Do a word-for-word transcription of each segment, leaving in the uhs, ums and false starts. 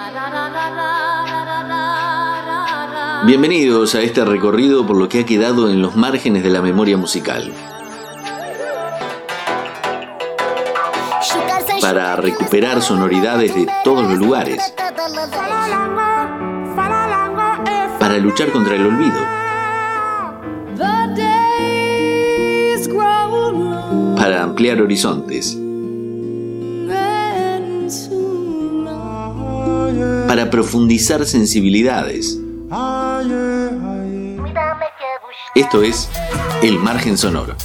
Bienvenidos a este recorrido por lo que ha quedado en los márgenes de la memoria musical. Para recuperar sonoridades de todos los lugares. Para luchar contra el olvido. Para ampliar horizontes. Para profundizar sensibilidades. Esto es El Margen Sonoro.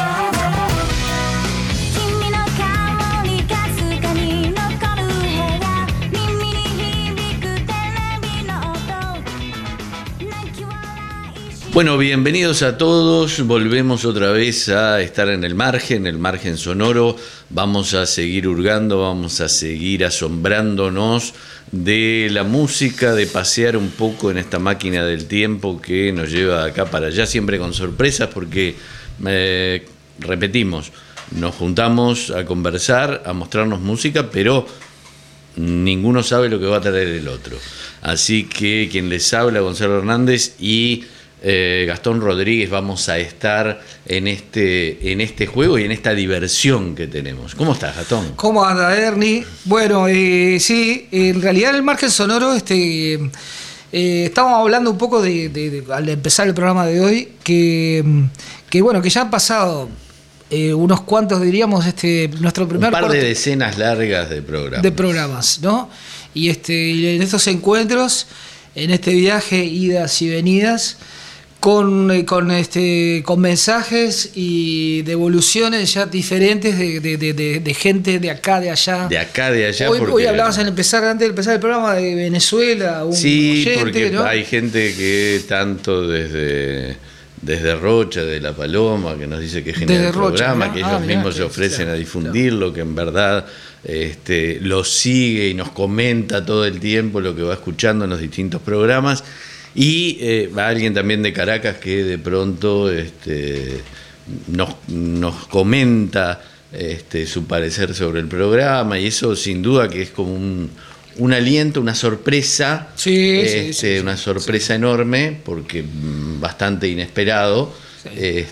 Bueno, bienvenidos a todos. Volvemos otra vez a estar en el margen, el margen sonoro. Vamos a seguir hurgando, vamos a seguir asombrándonos de la música, de pasear un poco en esta máquina del tiempo que nos lleva de acá para allá, siempre con sorpresas, porque, eh, repetimos, nos juntamos a conversar, a mostrarnos música, pero ninguno sabe lo que va a traer el otro. Así que quien les habla, Gonzalo Hernández y Eh, Gastón Rodríguez, vamos a estar en este, en este juego y en esta diversión que tenemos. ¿Cómo estás, Gastón? ¿Cómo anda, Ernie? Bueno, eh, sí, en realidad en el margen sonoro este, eh, estábamos hablando un poco de, de, de, al empezar el programa de hoy, que, que bueno, que ya han pasado eh, unos cuantos, diríamos, este, nuestro primer... Un par corte de decenas largas de programas. De programas, ¿no? Y, este, y en estos encuentros, en este viaje, idas y venidas, Con, con, este, con mensajes y devoluciones ya diferentes de, de, de, de, de gente de acá, de allá. De acá, de allá. Hoy, porque... hoy hablabas al empezar, antes de empezar el programa, de Venezuela. Un sí, oyente, porque ¿no? hay gente que tanto desde, desde Rocha, de La Paloma, que nos dice que es genial el programa, Rocha, que ellos ah, mirá, mismos se ofrecen claro, a difundirlo, claro. Que en verdad este, lo sigue y nos comenta todo el tiempo lo que va escuchando en los distintos programas. Y eh, alguien también de Caracas que de pronto este, nos, nos comenta este, su parecer sobre el programa, y eso sin duda que es como un, un aliento, una sorpresa, sí, este, sí, sí, una sí, sorpresa sí. enorme, porque bastante inesperado, sí.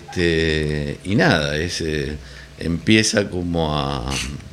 este, y nada, es, eh, empieza como a...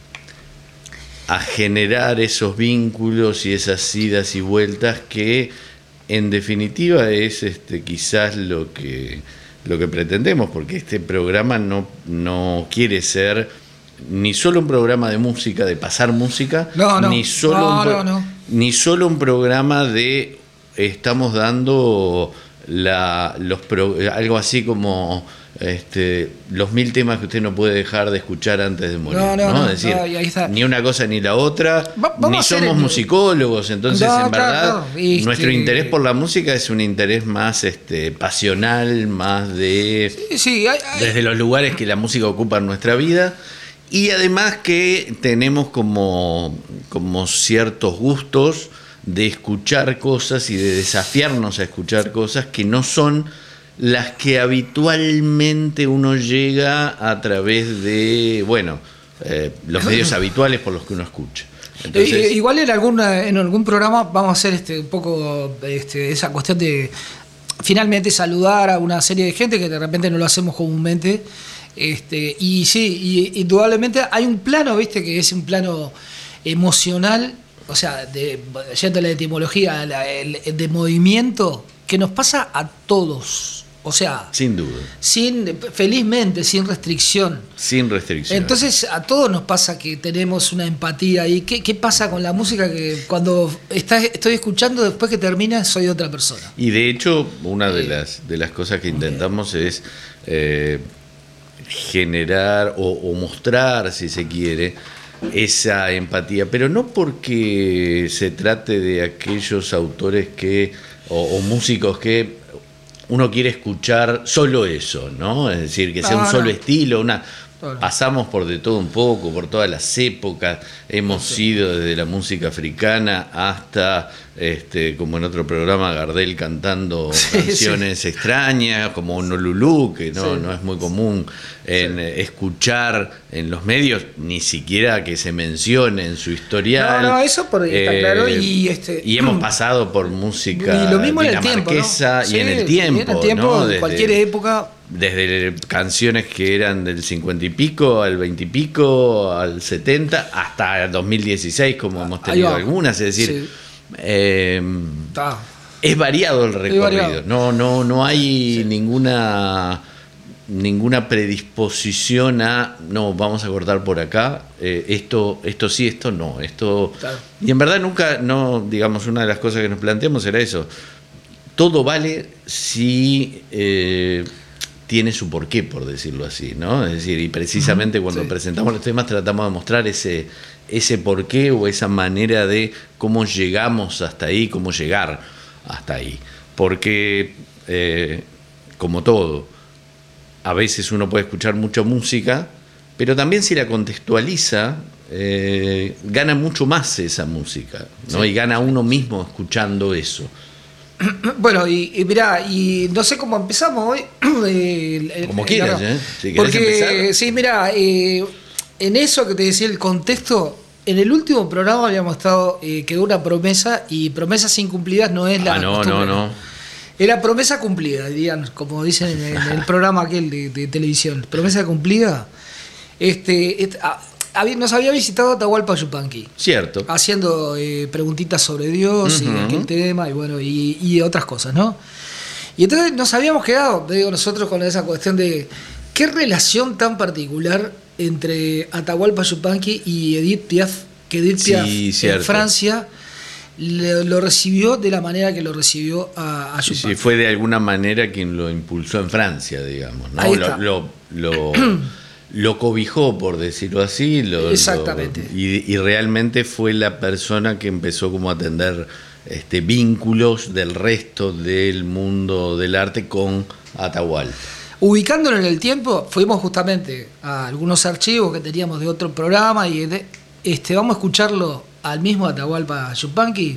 a generar esos vínculos y esas idas y vueltas que en definitiva es este, quizás lo que, lo que pretendemos, porque este programa no, no quiere ser ni solo un programa de música, de pasar música, no, no, ni, solo no, un pro, no, no. ni solo un programa de estamos dando la, los pro, algo así como este, los mil temas que usted no puede dejar de escuchar antes de morir. No, no, ¿no? Es decir, no, ahí está. Ni una cosa ni la otra, Va, ni somos el... musicólogos, entonces no, en verdad claro, no. este... nuestro interés por la música es un interés más este, pasional, más de sí, sí, hay, hay... desde los lugares que la música ocupa en nuestra vida, y además que tenemos como, como ciertos gustos de escuchar cosas y de desafiarnos a escuchar cosas que no son las que habitualmente uno llega a través de, bueno, eh, los medios habituales por los que uno escucha. Entonces, eh, igual en algún, en algún programa vamos a hacer este, un poco este, esa cuestión de finalmente saludar a una serie de gente que de repente no lo hacemos comúnmente. Este, y sí, y, indudablemente hay un plano, viste, que es un plano emocional, o sea, de, yendo a la etimología, la, el, de movimiento, que nos pasa a todos. O sea, sin duda. Sin, felizmente, sin restricción. Sin restricción. Entonces, a todos nos pasa que tenemos una empatía. ¿Y qué, qué pasa con la música? Que cuando está, estoy escuchando, después que termina, soy otra persona. Y de hecho, una de, eh, las, de las cosas que intentamos eh. es eh, generar o, o mostrar, si se quiere, esa empatía. Pero no porque se trate de aquellos autores que o, o músicos que uno quiere escuchar solo eso, ¿no? Es decir, que sea no, un solo no. estilo, una Claro. Pasamos por de todo un poco, por todas las épocas, hemos sí. ido desde la música africana hasta, este, como en otro programa, Gardel cantando sí, canciones sí. extrañas, como Honolulu, que no, sí. no es muy común en sí. escuchar en los medios, ni siquiera que se mencione en su historial. No, no, eso por, está eh, claro. Y, este, y hemos pasado por música y lo mismo en el tiempo, ¿no? y, sí, en el tiempo, en el tiempo, ¿no? en Desde, cualquier época. Desde canciones que eran del cincuenta y pico al veinte y pico, al setenta, hasta el dos mil dieciséis, como hemos tenido algunas. Es decir, sí. eh, es variado el recorrido. Variado. No, no, no hay sí. ninguna, ninguna predisposición a, no, vamos a cortar por acá, eh, esto, esto sí, esto no. Esto, claro. Y en verdad nunca, no, digamos, una de las cosas que nos planteamos era eso. Todo vale si... Eh, tiene su porqué, por decirlo así, ¿no? Es decir, y precisamente cuando sí. presentamos los temas tratamos de mostrar ese, ese porqué o esa manera de cómo llegamos hasta ahí, cómo llegar hasta ahí. Porque, eh, como todo, a veces uno puede escuchar mucha música, pero también si la contextualiza, eh, gana mucho más esa música, ¿no? Sí. Y gana uno mismo escuchando eso. Bueno, y, y mirá, y no sé cómo empezamos hoy. Eh, Como quieras, ¿eh? Si porque, empezar. Sí, mirá, eh, en eso que te decía el contexto, en el último programa habíamos estado, eh, quedó una promesa, y promesas incumplidas no es la. Ah, no, costumbre. no, no. Era promesa cumplida, dirían, como dicen en el, en el programa aquel de, de televisión. Promesa cumplida. Este. este ah, nos había visitado Atahualpa Yupanqui. Cierto. Haciendo eh, preguntitas sobre Dios uh-huh. y aquel tema y bueno, y, y otras cosas, ¿no? Y entonces nos habíamos quedado, digo, nosotros con esa cuestión de qué relación tan particular entre Atahualpa Yupanqui y Edith Piaf, que Edith Piaf sí, en Francia le, lo recibió de la manera que lo recibió a, a Yupanqui. Sí, fue de alguna manera quien lo impulsó en Francia, digamos, ¿no? Ahí está. Lo, lo, lo Lo cobijó, por decirlo así. Lo, Exactamente. Lo, y, y realmente fue la persona que empezó como a tender este, vínculos del resto del mundo del arte con Atahualpa. Ubicándolo en el tiempo, fuimos justamente a algunos archivos que teníamos de otro programa y de, este, vamos a escucharlo al mismo Atahualpa Yupanqui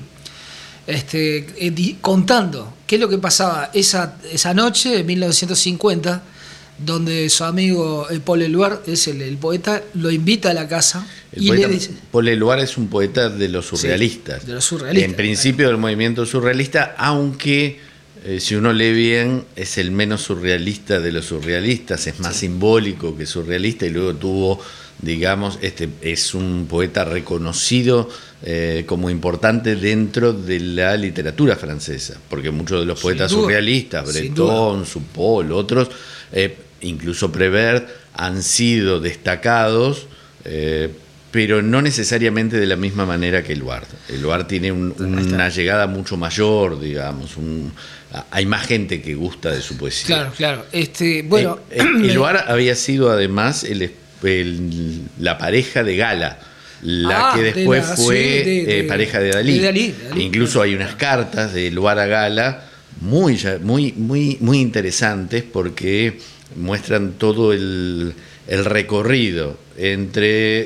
este, eh, contando qué es lo que pasaba esa, esa noche de mil novecientos cincuenta, donde su amigo Paul Eluard, es el, el poeta, lo invita a la casa el y poeta, le dice... Paul Eluard es un poeta de los surrealistas. Sí, de los surrealistas. En principio del movimiento surrealista, aunque eh, si uno lee bien, es el menos surrealista de los surrealistas, es más sí. simbólico que surrealista, y luego tuvo, digamos, este es un poeta reconocido eh, como importante dentro de la literatura francesa, porque muchos de los poetas surrealistas, Breton, Supol, otros... Eh, incluso Prévert, han sido destacados, eh, pero no necesariamente de la misma manera que Eluard. Eluard tiene un, una llegada mucho mayor, digamos, un, hay más gente que gusta de su poesía. Claro, claro. Este, bueno, eh, eh, Eluard había sido además el, el, la pareja de Gala, la ah, que después la, fue sí, de, de, eh, pareja de Dalí. De Dalí, de Dalí. Incluso hay unas cartas de Eluard a Gala muy, muy, muy, muy interesantes porque muestran todo el, el recorrido entre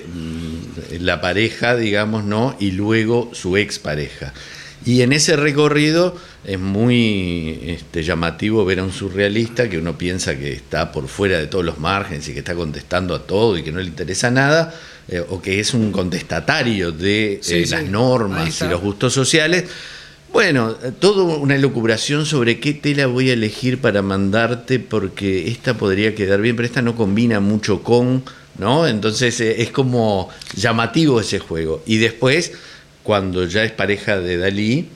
la pareja, digamos, ¿no? Y luego su expareja. Y en ese recorrido es muy este, llamativo ver a un surrealista que uno piensa que está por fuera de todos los márgenes y que está contestando a todo y que no le interesa nada, eh, o que es un contestatario de sí, eh, sí. las normas y los gustos sociales. Bueno, toda una elucubración sobre qué tela voy a elegir para mandarte, porque esta podría quedar bien, pero esta no combina mucho con, ¿no? Entonces eh, es como llamativo ese juego. Y después, cuando ya es pareja de Dalí,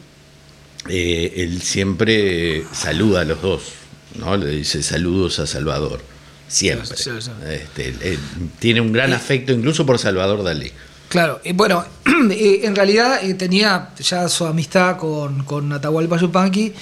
eh, él siempre saluda a los dos, ¿no? Le dice saludos a Salvador, siempre. Sí, sí, sí. Este, él, tiene un gran afecto incluso por Salvador Dalí. Claro, eh, bueno, eh, en realidad eh, tenía ya su amistad con, con Atahualpa Yupanqui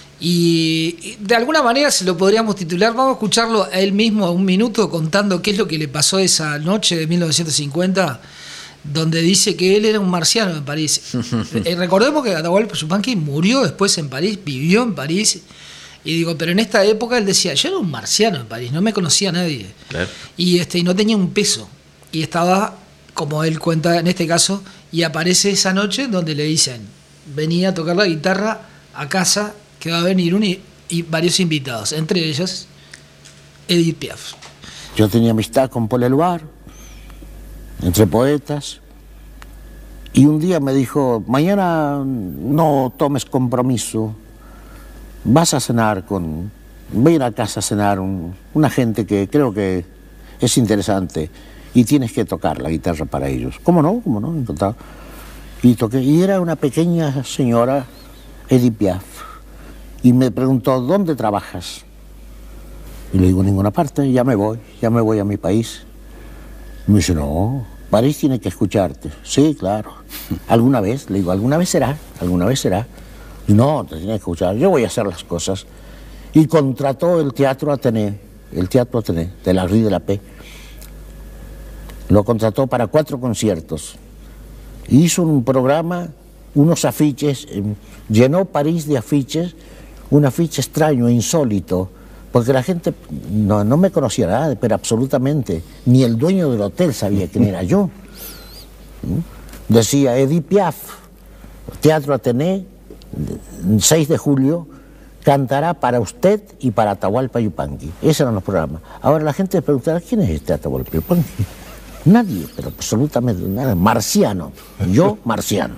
y, y de alguna manera se lo podríamos titular, vamos a escucharlo a él mismo a un minuto contando qué es lo que le pasó esa noche de mil novecientos cincuenta, donde dice que él era un marciano en París. eh, recordemos que Atahualpa Yupanqui murió después en París, vivió en París, Y digo, pero en esta época él decía, yo era un marciano en París, no me conocía a nadie. Claro. Y, este, y no tenía un peso. Y estaba, como él cuenta en este caso, y aparece esa noche donde le dicen, venía a tocar la guitarra a casa, que va a venir un, y varios invitados, entre ellos Edith Piaf. Yo tenía amistad con Paul Eluard, entre poetas, y un día me dijo, mañana no tomes compromiso, vas a cenar con, voy a ir a casa a cenar un, una gente que creo que es interesante y tienes que tocar la guitarra para ellos. ¿Cómo no? ¿Cómo no? Encantado. Y toqué, y era una pequeña señora, Edith Piaf, y me preguntó, ¿dónde trabajas? Y le digo, en ninguna parte, ya me voy, ya me voy a mi país. Y me dice, no, París tiene que escucharte. Sí, claro. ¿Alguna vez? Le digo, ¿alguna vez será? ¿Alguna vez será? Y no, te tiene que escuchar, yo voy a hacer las cosas. Y contrató el Teatro Athénée, el Teatro Athénée, de la Rue de la Paix. Lo contrató para cuatro conciertos. Hizo un programa, unos afiches, eh, llenó París de afiches, un afiche extraño, insólito, porque la gente no, no me conocía nada, pero absolutamente, ni el dueño del hotel sabía quién era yo. Decía Edith Piaf, Teatro Athénée, seis de julio, cantará para usted y para Atahualpa Yupanqui. Esos eran los programas. Ahora la gente preguntará, ¿quién es este Atahualpa Yupanqui? Nadie, pero absolutamente nada. Marciano, yo marciano.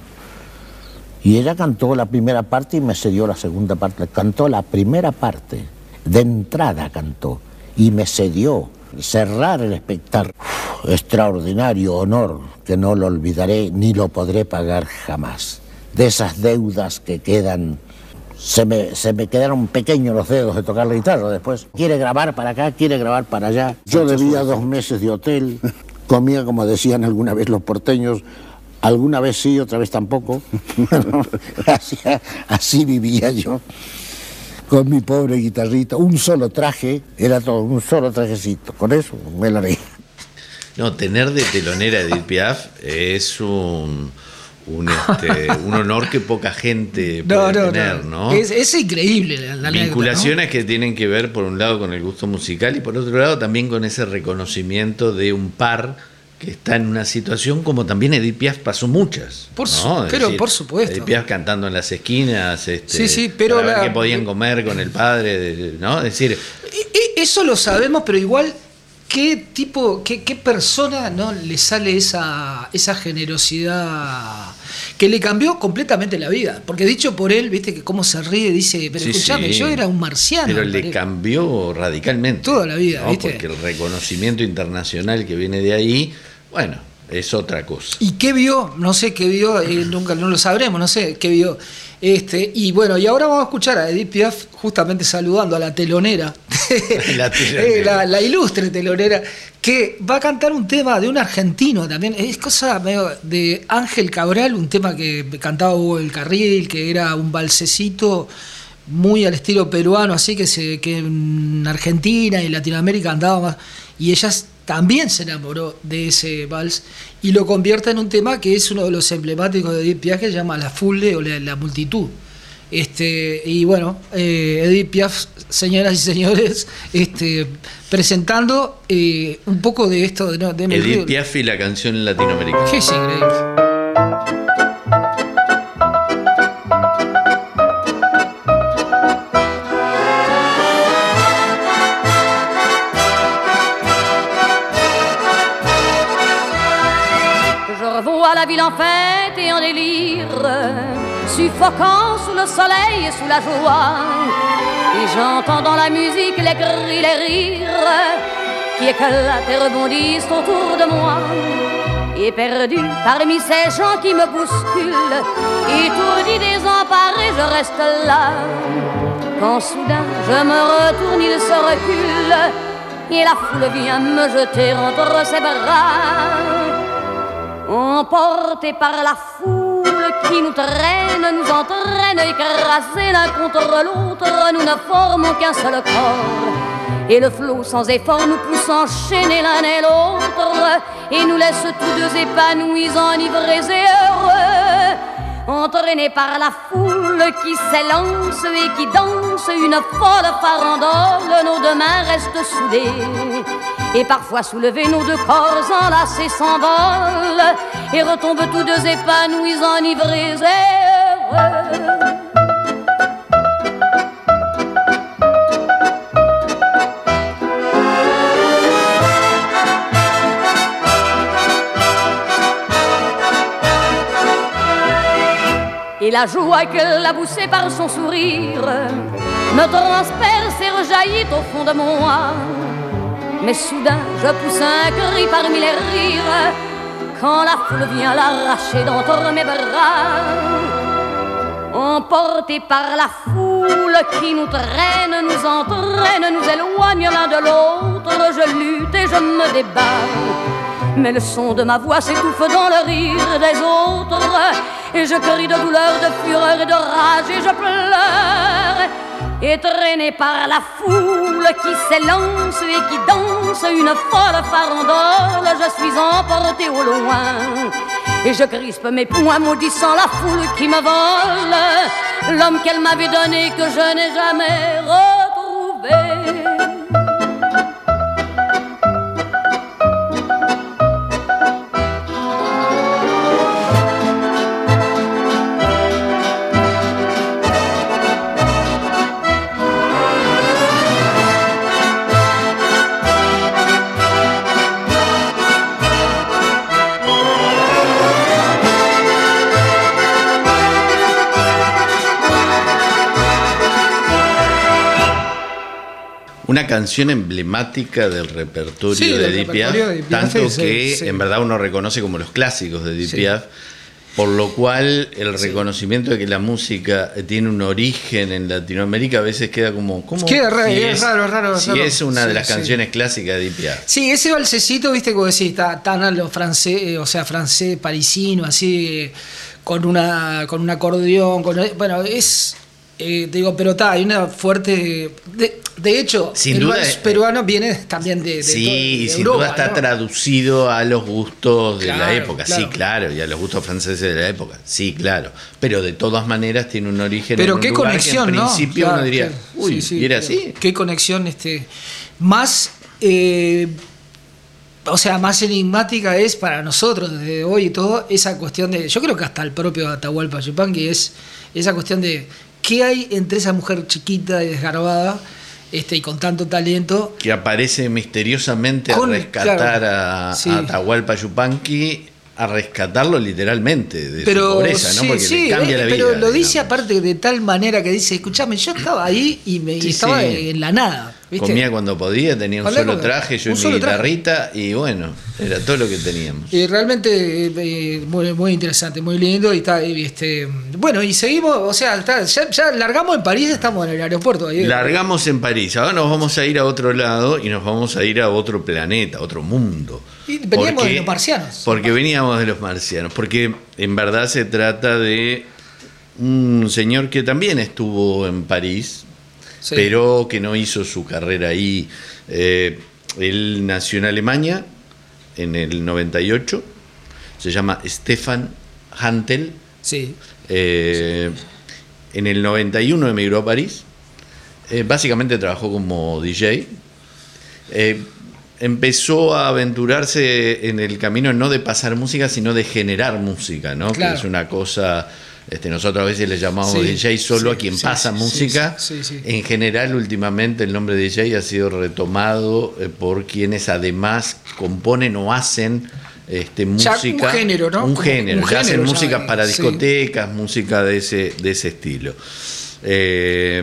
Y ella cantó la primera parte y me cedió la segunda parte. Cantó la primera parte, de entrada cantó, y me cedió cerrar el espectáculo. Uf, extraordinario honor que no lo olvidaré ni lo podré pagar jamás. De esas deudas que quedan, se me, se me quedaron pequeños los dedos de tocar la guitarra después. Quiere grabar para acá, quiere grabar para allá. Yo debía dos meses de hotel, comía como decían alguna vez los porteños, alguna vez sí, otra vez tampoco. así, así vivía yo, con mi pobre guitarrita, un solo traje, era todo, un solo trajecito, con eso me largué. No, tener de telonera a Edith Piaf es un... Un, este, un honor que poca gente puede no, no, tener, ¿no? Es, es increíble la, la Vinculaciones anécdota, ¿no? Que tienen que ver, por un lado, con el gusto musical y por otro lado también con ese reconocimiento de un par que está en una situación como también Edith Piaf pasó muchas. Por su, ¿no? Pero decir, por supuesto. Edith Piaf cantando en las esquinas, este, sí, sí, pero para la, ver que podían comer con el padre, ¿no? Es decir, eso lo sabemos, pero igual ¿qué tipo, qué, qué persona no le sale esa, esa generosidad que le cambió completamente la vida? Porque dicho por él, viste que cómo se ríe, dice, pero sí, escúchame, sí, yo era un marciano. Pero le cambió radicalmente. Toda la vida, ¿no? ¿viste? Porque el reconocimiento internacional que viene de ahí, bueno, es otra cosa. ¿Y qué vio? No sé qué vio, eh, nunca no lo sabremos, no sé qué vio. Este, y bueno, y ahora vamos a escuchar a Edith Piaf justamente saludando a la telonera, la, telonera. la, la ilustre telonera, que va a cantar un tema de un argentino también, es cosa medio de Ángel Cabral, un tema que cantaba Hugo del Carril, que era un balsecito muy al estilo peruano, así que, se, que en Argentina y Latinoamérica andaba más, y ella también se enamoró de ese vals y lo convierte en un tema que es uno de los emblemáticos de Edith Piaf, que se llama La Foule o la, la multitud. Este, y bueno, eh, Edith Piaf, señoras y señores, este, presentando eh, un poco de esto de, de Edith Piaf y la canción latinoamericana. Que es increíble. La ville en fête et en délire, suffocant sous le soleil et sous la joie. Et j'entends dans la musique les cris, les rires qui éclatent et rebondissent autour de moi. Et perdu parmi ces gens qui me bousculent, étourdi, désemparé, je reste là. Quand soudain je me retourne, il se recule et la foule vient me jeter entre ses bras. Emportés par la foule qui nous traîne, nous entraîne, écrasés l'un contre l'autre, nous ne formons qu'un seul corps. Et le flot sans effort nous pousse enchaîner l'un et l'autre, et nous laisse tous deux épanouis, enivrés et heureux. entraînés par la foule qui s'élance et qui danse une folle farandole. Nos deux mains restent soudées et parfois soulevés, nos deux corps enlacés s'envolent et retombent tous deux épanouis, enivrés et heureux. Et la joie qu'elle a poussée par son sourire me transperce et rejaillit au fond de mon âme. Mais soudain je pousse un cri parmi les rires quand la foule vient l'arracher d'entre mes bras. Emportés par la foule qui nous traîne, nous entraîne, nous éloigne l'un de l'autre, je lutte et je me débat. Mais le son de ma voix s'étouffe dans le rire des autres et je crie de douleur, de fureur et de rage et je pleure. Et traîné par la foule qui s'élance et qui danse une folle farandole, je suis emporté au loin et je crispe mes poings maudissant la foule qui me vole l'homme qu'elle m'avait donné que je n'ai jamais retrouvé. Una canción emblemática del repertorio sí, de del Edith repertorio Piaf, de Edith Piaf, tanto sí, que sí. en verdad uno reconoce como los clásicos de Edith Sí. Piaf, por lo cual el Sí. reconocimiento de que la música tiene un origen en Latinoamérica a veces queda como... ¿cómo? Queda raro, Si es raro, raro, Si raro. es una Sí, de las sí. canciones clásicas de Edith Piaf. Sí, ese balsecito, viste, como decís, está tan a lo francés, eh, o sea, francés, parisino, así, eh, con una con un acordeón, con, bueno, es, eh, te digo, pero está, hay una fuerte, de, de hecho, Sin el duda, vals eh, peruano viene también de, de, Sí, todo- de y sin Europa, duda está ¿no? traducido a los gustos de la Claro, época, sí, claro. claro, y a los gustos franceses de la época, sí, claro. Pero de todas maneras tiene un origen Pero en un qué lugar conexión, que en ¿no? principio Claro, uno diría, claro. uy, Sí, sí, ¿y era claro. así? Qué conexión, este, más, eh, o sea, más enigmática es para nosotros desde hoy y todo esa cuestión de, yo creo que hasta el propio Atahualpa Yupanqui es esa cuestión de qué hay entre esa mujer chiquita y desgarbada, este, y con tanto talento. Que aparece misteriosamente Con- a rescatar claro, a, sí. a Atahualpa Yupanqui, a rescatarlo literalmente de Pero su pobreza, ¿no? sí, Porque sí, le cambia eh, la vida. pero lo dice digamos. aparte de tal manera que dice, escuchame, yo estaba ahí y, me, y Sí, estaba sí. en la nada. ¿viste? Comía cuando podía, tenía un Cuando solo comía. traje, yo Un y solo mi traje. guitarrita, y bueno, era todo lo que teníamos. Y realmente eh, muy, muy interesante, muy lindo. Y está, y este, bueno, y seguimos, o sea, está, ya, ya largamos en París, estamos en el aeropuerto. Ahí, Largamos en París, ahora nos vamos a ir a otro lado y nos vamos a ir a otro planeta, a otro mundo. Y veníamos Porque- de los marcianos. Porque veníamos de los marcianos, porque en verdad se trata de un señor que también estuvo en París, Sí. pero que no hizo su carrera ahí. Eh, él nació en Alemania en el noventa y ocho, se llama Stefan Hantel. Sí. Eh, en el noventa y uno emigró a París. Eh, básicamente trabajó como D J. Eh, empezó a aventurarse en el camino no de pasar música, sino de generar música, ¿no? Claro. Que es una cosa. Este, nosotros a veces le llamamos Sí, D J solo sí, a quien sí, pasa sí, música. sí, sí, sí. En general, últimamente el nombre de D J ha sido retomado eh, por quienes además componen o hacen este, Ya, música. un género, ¿no? Un Como género. un ya hacen género, ya, música para sí. discotecas, música de ese, de ese estilo. Eh,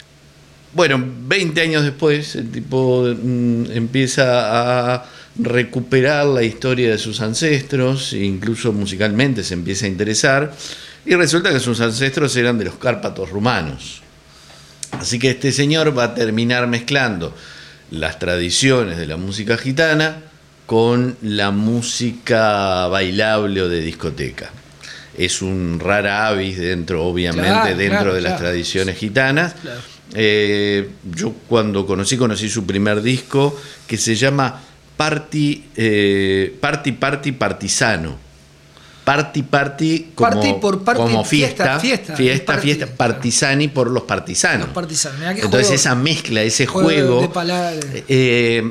bueno, veinte años después, el tipo mm, empieza a recuperar la historia de sus ancestros, e incluso musicalmente se empieza a interesar, y resulta que sus ancestros eran de los Cárpatos rumanos. Así que este señor va a terminar mezclando las tradiciones de la música gitana con la música bailable o de discoteca. Es un rara avis dentro, obviamente, Claro, dentro claro, de las claro. tradiciones gitanas. Claro. Eh, yo cuando conocí, conocí su primer disco que se llama Party, eh, Party, Party Partisano. Party Party como, Party por party, como fiesta, fiesta, fiesta, fiesta, party, fiesta, claro. Partisani por los partisanos. Los partisanos. Mirá qué Entonces juego, esa mezcla, ese juego juego, de palabras. eh,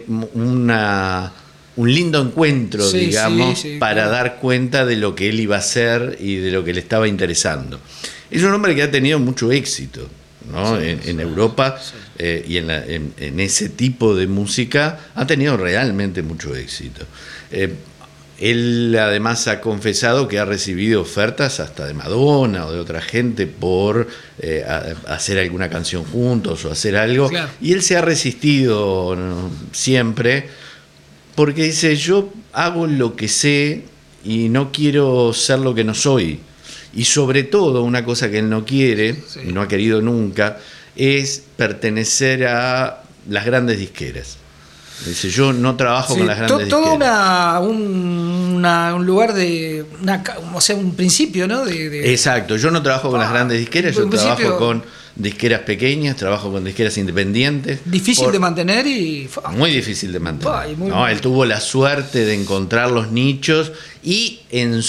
una, un lindo encuentro, Sí, digamos, sí, sí, para claro. dar cuenta de lo que él iba a hacer y de lo que le estaba interesando. Es un hombre que ha tenido mucho éxito, ¿no? Sí, en, sí, en Europa sí. eh, y en, la, en, en ese tipo de música ha tenido realmente mucho éxito. Eh, Él además ha confesado que ha recibido ofertas hasta de Madonna o de otra gente por eh, a, hacer alguna canción juntos o hacer algo. Claro. Y él se ha resistido, ¿no? siempre, porque dice, yo hago lo que sé y no quiero ser lo que no soy. Y sobre todo, una cosa que él no quiere, Sí. y no ha querido nunca, es pertenecer a las grandes disqueras. Dice, yo no trabajo Sí, con las grandes to- todo disqueras. una, un, una- un lugar de. Una, ca- o sea, un principio, ¿no? De, de- Exacto, yo no trabajo con Ah, las grandes disqueras, yo en principio- trabajo con disqueras pequeñas, trabajo con disqueras independientes. difícil Por- de mantener y. fa, Muy difícil de mantener. Ay, muy ¿no? bueno. Él tuvo la suerte de encontrar los nichos y en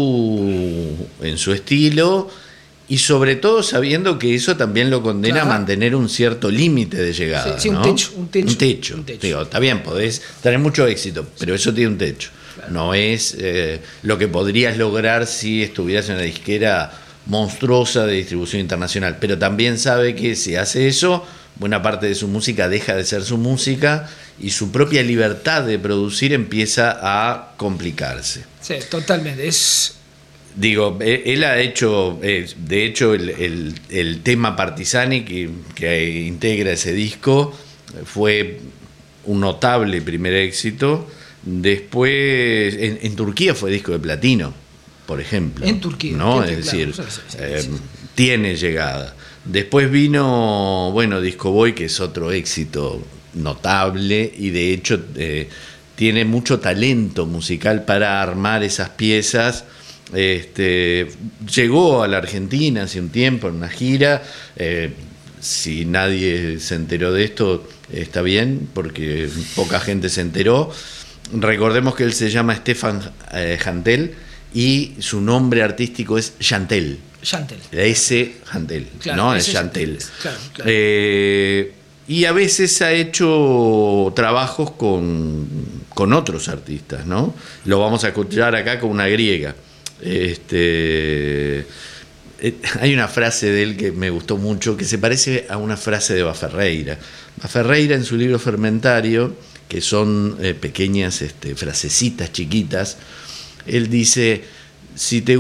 su, en su estilo, y sobre todo sabiendo que eso también lo condena Claro. a mantener un cierto límite de llegada. Sí, sí, un ¿no? techo, un techo, Un techo. un techo. Digo, está bien, podés tener mucho éxito, pero eso tiene un techo. No es eh, lo que podrías lograr si estuvieras en una disquera monstruosa de distribución internacional. Pero también sabe que si hace eso, buena parte de su música deja de ser su música y su propia libertad de producir empieza a complicarse. Sí, totalmente. Es. Digo, eh, él ha hecho, eh, de hecho, el, el- el tema Partisani que, que integra ese disco fue un notable primer éxito. Después, en, en Turquía fue disco de platino, por ejemplo. En Turquía, ¿no? claro, Es decir, sí, sí, sí, eh, sí. tiene llegada. Después vino, bueno, Disco Boy, que es otro éxito notable y de hecho eh, tiene mucho talento musical para armar esas piezas. Este, llegó a la Argentina hace un tiempo en una gira. Eh, si nadie se enteró de esto, está bien, porque poca gente se enteró. Recordemos que él se llama Stefan eh, Hantel y su nombre artístico es Chantel. Chantel. La S Hantel, Claro, ¿no? ese Es Chantel. Claro, claro. Eh, y a veces ha hecho trabajos con, con otros artistas, ¿no? Lo vamos a escuchar acá con una griega. Este, eh, hay una frase de él que me gustó mucho, que se parece a una frase de Baferreira. Baferreira en su libro Fermentario, que son eh, pequeñas este, frasecitas chiquitas, él dice, si te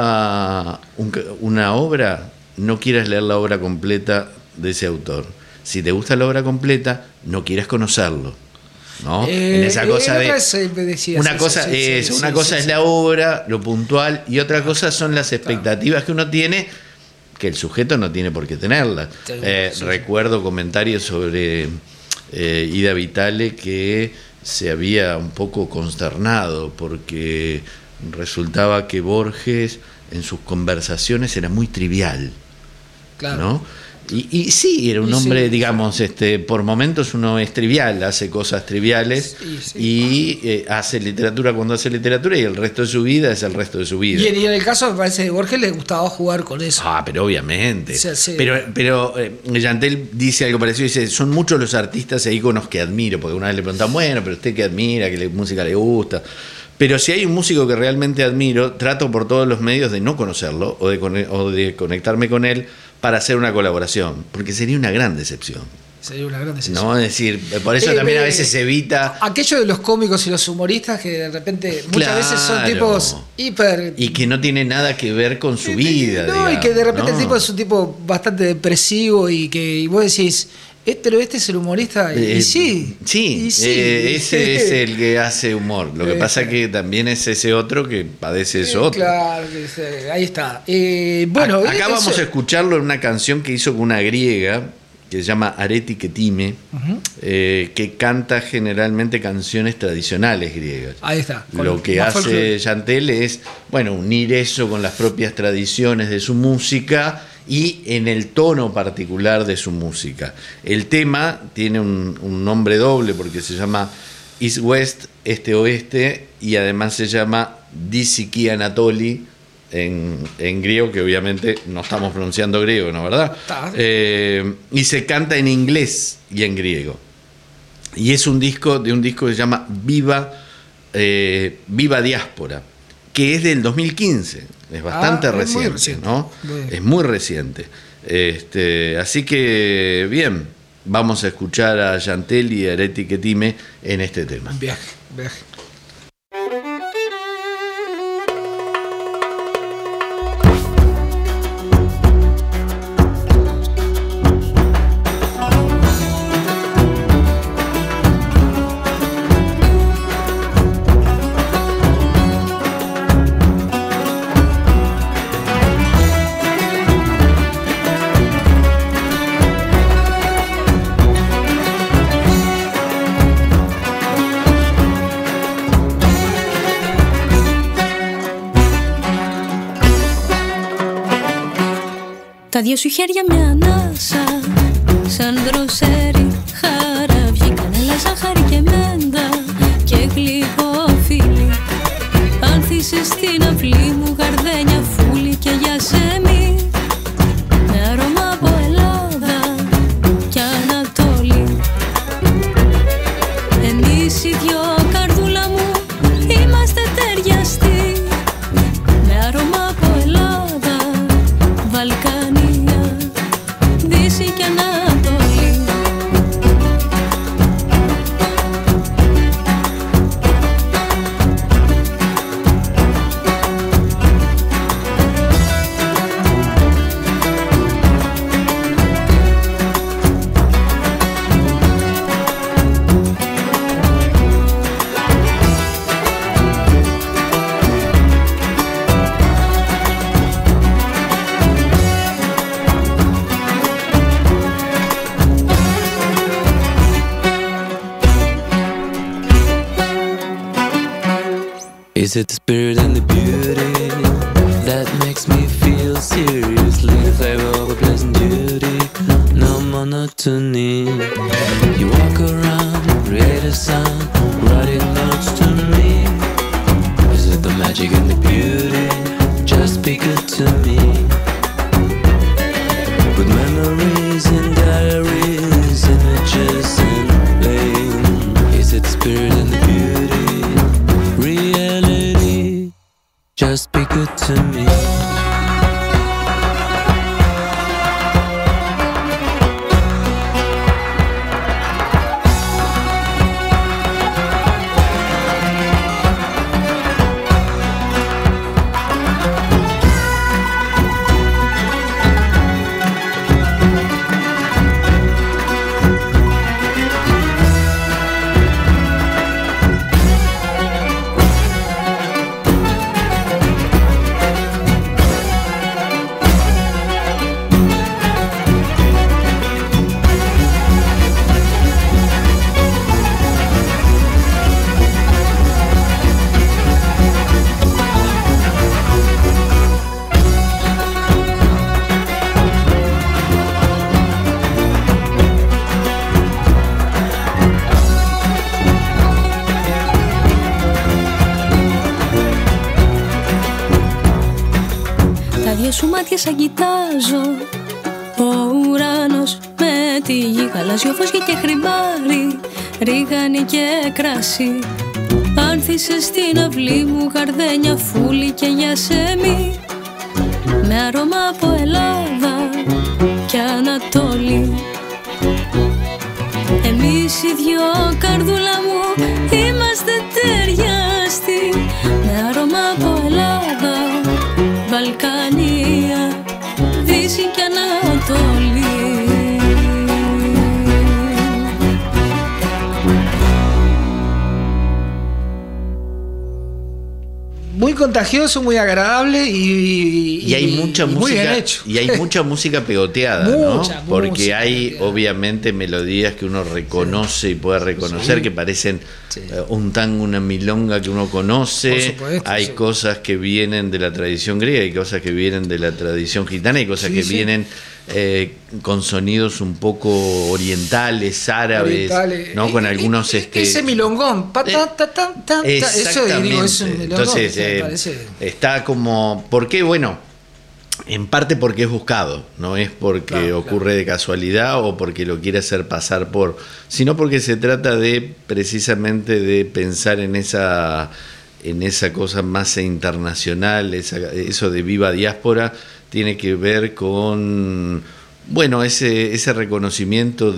gusta un, una obra, no quieras leer la obra completa de ese autor. Si te gusta la obra completa, no quieras conocerlo. ¿No? Eh, en esa cosa eh, de otra vez, eh, me decías, una sí, cosa sí, sí, es sí, una sí, cosa sí, es sí. la obra, lo puntual, y otra cosa son las expectativas que uno tiene que el sujeto no tiene por qué tenerlas. Sí, Eh, sí, recuerdo comentarios sobre eh, Ida Vitale que se había un poco consternado porque resultaba que Borges en sus conversaciones era muy trivial, Claro. ¿no? Y, y sí, era un Y hombre, sí. digamos, este, por momentos uno es trivial, hace cosas triviales Sí, sí. y eh, hace literatura cuando hace literatura y el resto de su vida es el resto de su vida. Y en, y en el caso, me parece, de Borges le gustaba jugar con eso. Ah, pero obviamente. Sí, sí. Pero, pero eh, Yantel dice algo parecido, dice, son muchos los artistas e íconos que admiro, porque una vez le preguntan, bueno, pero usted qué admira, qué le- música le gusta. Pero si hay un músico que realmente admiro, trato por todos los medios de no conocerlo o de, cone- o de conectarme con él para hacer una colaboración, porque sería una gran decepción. Sería una gran decisión. ¿No? Es decir, por eso Eh, también a eh, veces se evita. Aquello de los cómicos y los humoristas que de repente muchas veces son Claro. tipos hiper. Y que no tiene nada que ver con su vida. No, digamos, y que de repente ¿no? el tipo es un tipo bastante depresivo y que y vos decís, "Eh, pero este es el humorista. Y, Eh, y sí. Sí, y sí. eh, ese es el que hace humor. Lo que Eh, pasa que también es ese otro que padece eso Eh, otro. Claro, que sí, ahí está. Eh, bueno, A- acá eso- vamos a escucharlo en una canción que hizo con una griega que se llama Areti Ketime, Ujú. eh, que canta generalmente canciones tradicionales griegas. Ahí está. con Lo que más hace folclore. Chantel es, bueno, unir eso con las propias tradiciones de su música y en el tono particular de su música. El tema tiene un, un nombre doble porque se llama East West, Este Oeste, y además se llama Disiki Anatoli en, en griego, que obviamente no estamos pronunciando griego, ¿no? ¿Verdad? Eh, y se canta en inglés y en griego. Y es un disco de un disco que se llama Viva, eh, Viva Diáspora, que es del dos mil quince. Es bastante ah, reciente, es reciente, ¿no? Bien. Es muy reciente. Este, así que, bien, vamos a escuchar a Yantel y a Areti Ketime en este tema. Viaje, viaje. Τα δυο σου χέρια μια ανάσα, σαν δροσέρι χαράβι, κανέλα, ζάχαρη και μέντα και γλυκό φίλι. Άνθησες στην αυλή μου γαρδένια φούλη και για σεμί, με άρωμα από Ελλάδα και Ανατολή. Εμείς οι δυο, καρδούλα μου, είμαστε ταιριαστοί, με άρωμα από Ελλάδα, Βαλκάνια, Δύση και Ανατολή. Is it the spirit and the beauty that makes me feel seriously the flavor of a pleasant duty, no monotony? You walk around, create a sound, writing notes to me. Is it the magic and the beauty? Just speak it to me. With memories and diaries, images and pain. Is it the spirit and the beauty? Reality, just be good to me. Σου μάτια σαν κοιτάζω, ο ουρανός με τη γη, γαλάζιο φως και χρυμπάρι, ρίγανη και κράσι. Άνθησες στην αυλή μου γαρδένια φούλη και για σεμί, με άρωμα από Ελλάδα και Ανατολή. Εμείς οι δυο, καρδούλα μου, είμαστε ταιριαστοί, με άρωμα από Ελλάδα, Βαλκάνια, Δύση και Ανατολή. muy contagioso, muy agradable y, y hay mucha y música muy bien hecho. Y hay mucha música pegoteada, Mucha ¿no? Porque música hay pegoteada. obviamente melodías que uno reconoce sí. y puede reconocer sí. que parecen sí. uh, un tango, una milonga que uno conoce. Por supuesto, hay sí. cosas que vienen de la tradición griega, hay cosas que vienen de la tradición gitana, hay cosas sí, que sí. vienen eh, con sonidos un poco orientales, árabes, orientales. ¿no? Con algunos e, este ese milongón, pa, ta, ta, ta, ta, eso digo, es un milongón. Entonces eh, está como, ¿por qué? Bueno, en parte porque es buscado, no es porque claro, ocurre claro. de casualidad o porque lo quiere hacer pasar por, sino porque se trata de precisamente de pensar en esa en esa cosa más internacional, esa, eso de viva diáspora tiene que ver con, bueno, ese, ese reconocimiento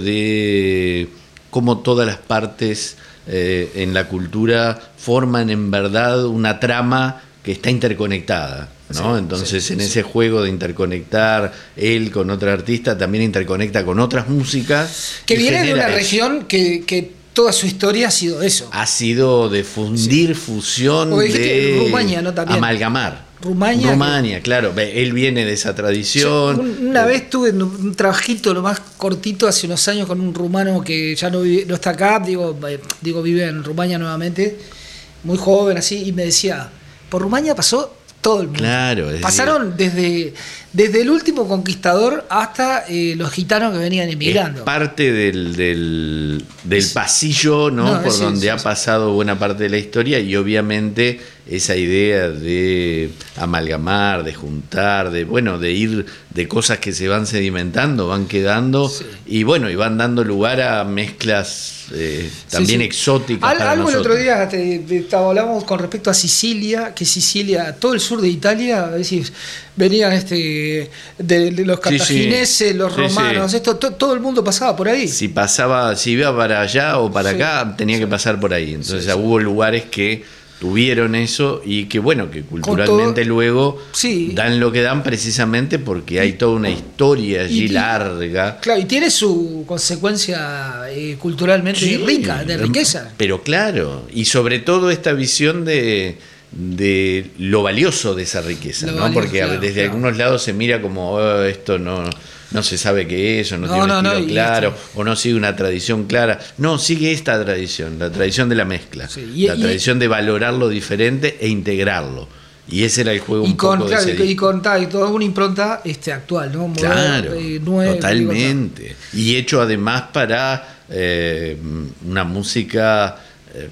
de cómo todas las partes eh, en la cultura forman en verdad una trama que está interconectada, ¿no? Sí, Entonces sí, en sí. ese juego de interconectar él con otra artista, también interconecta con otras músicas. Que viene de una eso. región que... que toda su historia ha sido eso. Ha sido de fundir, sí. fusión, de Rumania, ¿no? También. amalgamar. Rumania. Rumania, que... claro. Él viene de esa tradición. Yo una eh... vez tuve un trabajito, lo más cortito, hace unos años con un rumano que ya no, vive, no está acá, digo, digo, vive en Rumania nuevamente, muy joven así, y me decía, por Rumania pasó todo el mundo. Claro, pasaron decir, desde, desde el último conquistador hasta eh, los gitanos que venían emigrando. Es parte del, del, del es, pasillo, ¿no? no por donde sí, ha sí, pasado sí. buena parte de la historia, y obviamente esa idea de amalgamar, de juntar, de bueno, de ir de cosas que se van sedimentando, van quedando, sí. y bueno, y van dando lugar a mezclas eh, también sí, sí. exóticas. Al, para algo nosotros. El otro día te, te, hablamos con respecto a Sicilia, que Sicilia, todo el sur de Italia, es decir, venían este de, de los cartagineses, sí, sí. los romanos, sí, sí. esto to, todo el mundo pasaba por ahí. Si pasaba, si iba para allá o para sí, acá, tenía sí. que pasar por ahí. Entonces sí, sí. hubo lugares que tuvieron eso y que bueno, que culturalmente todo, luego sí. dan lo que dan precisamente porque hay toda una historia allí y, larga. Claro, y tiene su consecuencia eh, culturalmente sí, rica, de riqueza. Pero claro, y sobre todo esta visión de de lo valioso de esa riqueza, lo ¿no? Valioso, porque claro, desde claro. algunos lados se mira como oh, esto no, no se sabe qué es, o no, no tiene un no, estilo no, claro, esto. O no sigue una tradición clara. No, sigue esta tradición, la tradición de la mezcla, sí, y, la y, tradición de valorar lo diferente e integrarlo. Y ese era el juego y un con, poco claro, de ese y con y toda una impronta este, actual, ¿no? Modo, claro, eh, nueve, totalmente. Y hecho además para eh, una música, eh,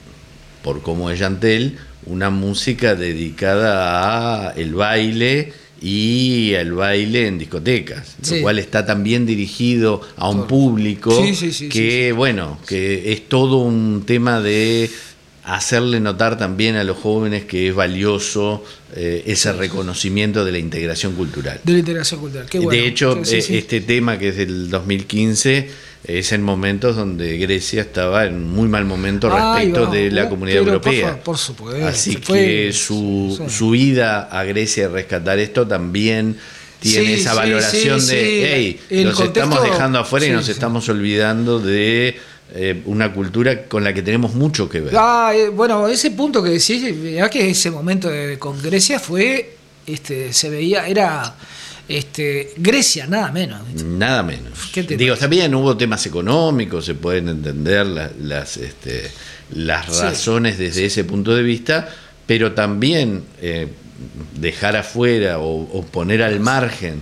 por cómo es Yantel, una música dedicada a el baile y al baile en discotecas, sí. lo cual está también dirigido a un público sí, sí, sí, que, sí, sí. bueno, que es todo un tema de hacerle notar también a los jóvenes que es valioso eh, ese sí, reconocimiento sí. de la integración cultural. De la integración cultural, qué bueno. De hecho, sí, sí, sí. este tema que es del dos mil quince es en momentos donde Grecia estaba en muy mal momento respecto Ay, de la comunidad europea. Por, por supuesto. Así que fue, su, sí. su ida a Grecia a rescatar esto también tiene sí, esa sí, valoración sí, de, sí. hey, El los contexto, estamos dejando afuera sí, y nos sí. estamos olvidando de eh, una cultura con la que tenemos mucho que ver. Ah, eh, bueno, ese punto que decís, ya que ese momento de, con Grecia fue, este, se veía, era... Este, Grecia, nada menos. Nada menos. Digo, también hubo temas económicos, se pueden entender las, las, este, las sí, razones desde sí. ese punto de vista, pero también eh, dejar afuera o, o poner al margen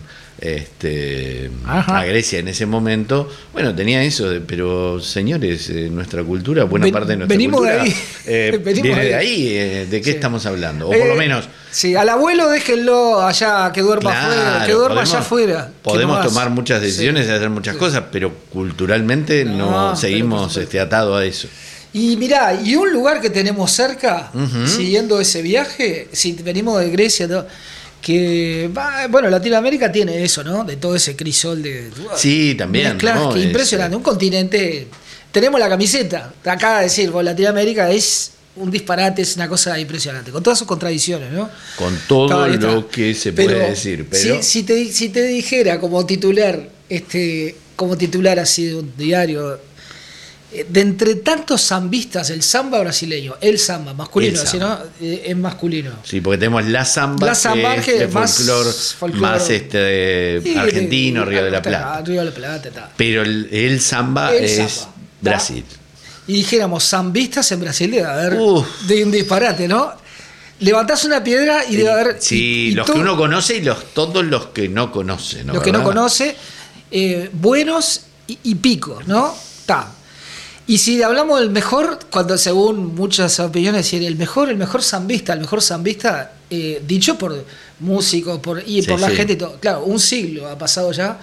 este, a Grecia en ese momento, bueno, tenía eso, de, pero señores, eh, nuestra cultura, buena Ven, parte de nuestra venimos cultura de ahí. Eh, venimos viene de de ahí, eh, ¿de qué sí. estamos hablando? O por eh, lo menos... Sí, al abuelo déjenlo allá, que duerma claro, afuera, que duerma podemos, allá afuera. Podemos no tomar muchas decisiones sí. y hacer muchas sí. cosas, pero culturalmente no, no seguimos este, atados a eso. Y mirá, y un lugar que tenemos cerca, uh-huh. siguiendo ese viaje, si venimos de Grecia, ¿no? que va, bueno, Latinoamérica tiene eso, ¿no? De todo ese crisol de sí, también, mezclas, ¿no? Que es, impresionante, un continente, tenemos la camiseta, te acaba de decir, bueno, Latinoamérica es un disparate, es una cosa impresionante, con todas sus contradicciones, ¿no? Con todo lo que se pero, puede decir, pero si, si te si te dijera como titular, este, como titular así de un diario, de entre tantos zambistas, el samba brasileño, el samba masculino, El ¿sí, samba. no? Eh, es masculino. Sí, porque tenemos la samba, La samba, que que es de es más folclor, folclor. más este, Sí, argentino, de- Río de la está, Plata. Río de la Plata, está. Pero el, el samba El es samba, Brasil. Y dijéramos, zambistas en Brasil debe haber Uf. de un disparate, ¿no? Levantás una piedra y debe haber... Sí, y- y los todo- que uno conoce y los, todos los que no conoce, ¿no? los que no ¿Verdad? conoce, eh, buenos y, y picos, ¿no? Está. Y si hablamos del mejor, cuando según muchas opiniones decir el mejor, el mejor zambista, el mejor zambista, eh, dicho por músicos por, y Sí, por la sí. gente y todo. Claro, un siglo ha pasado ya.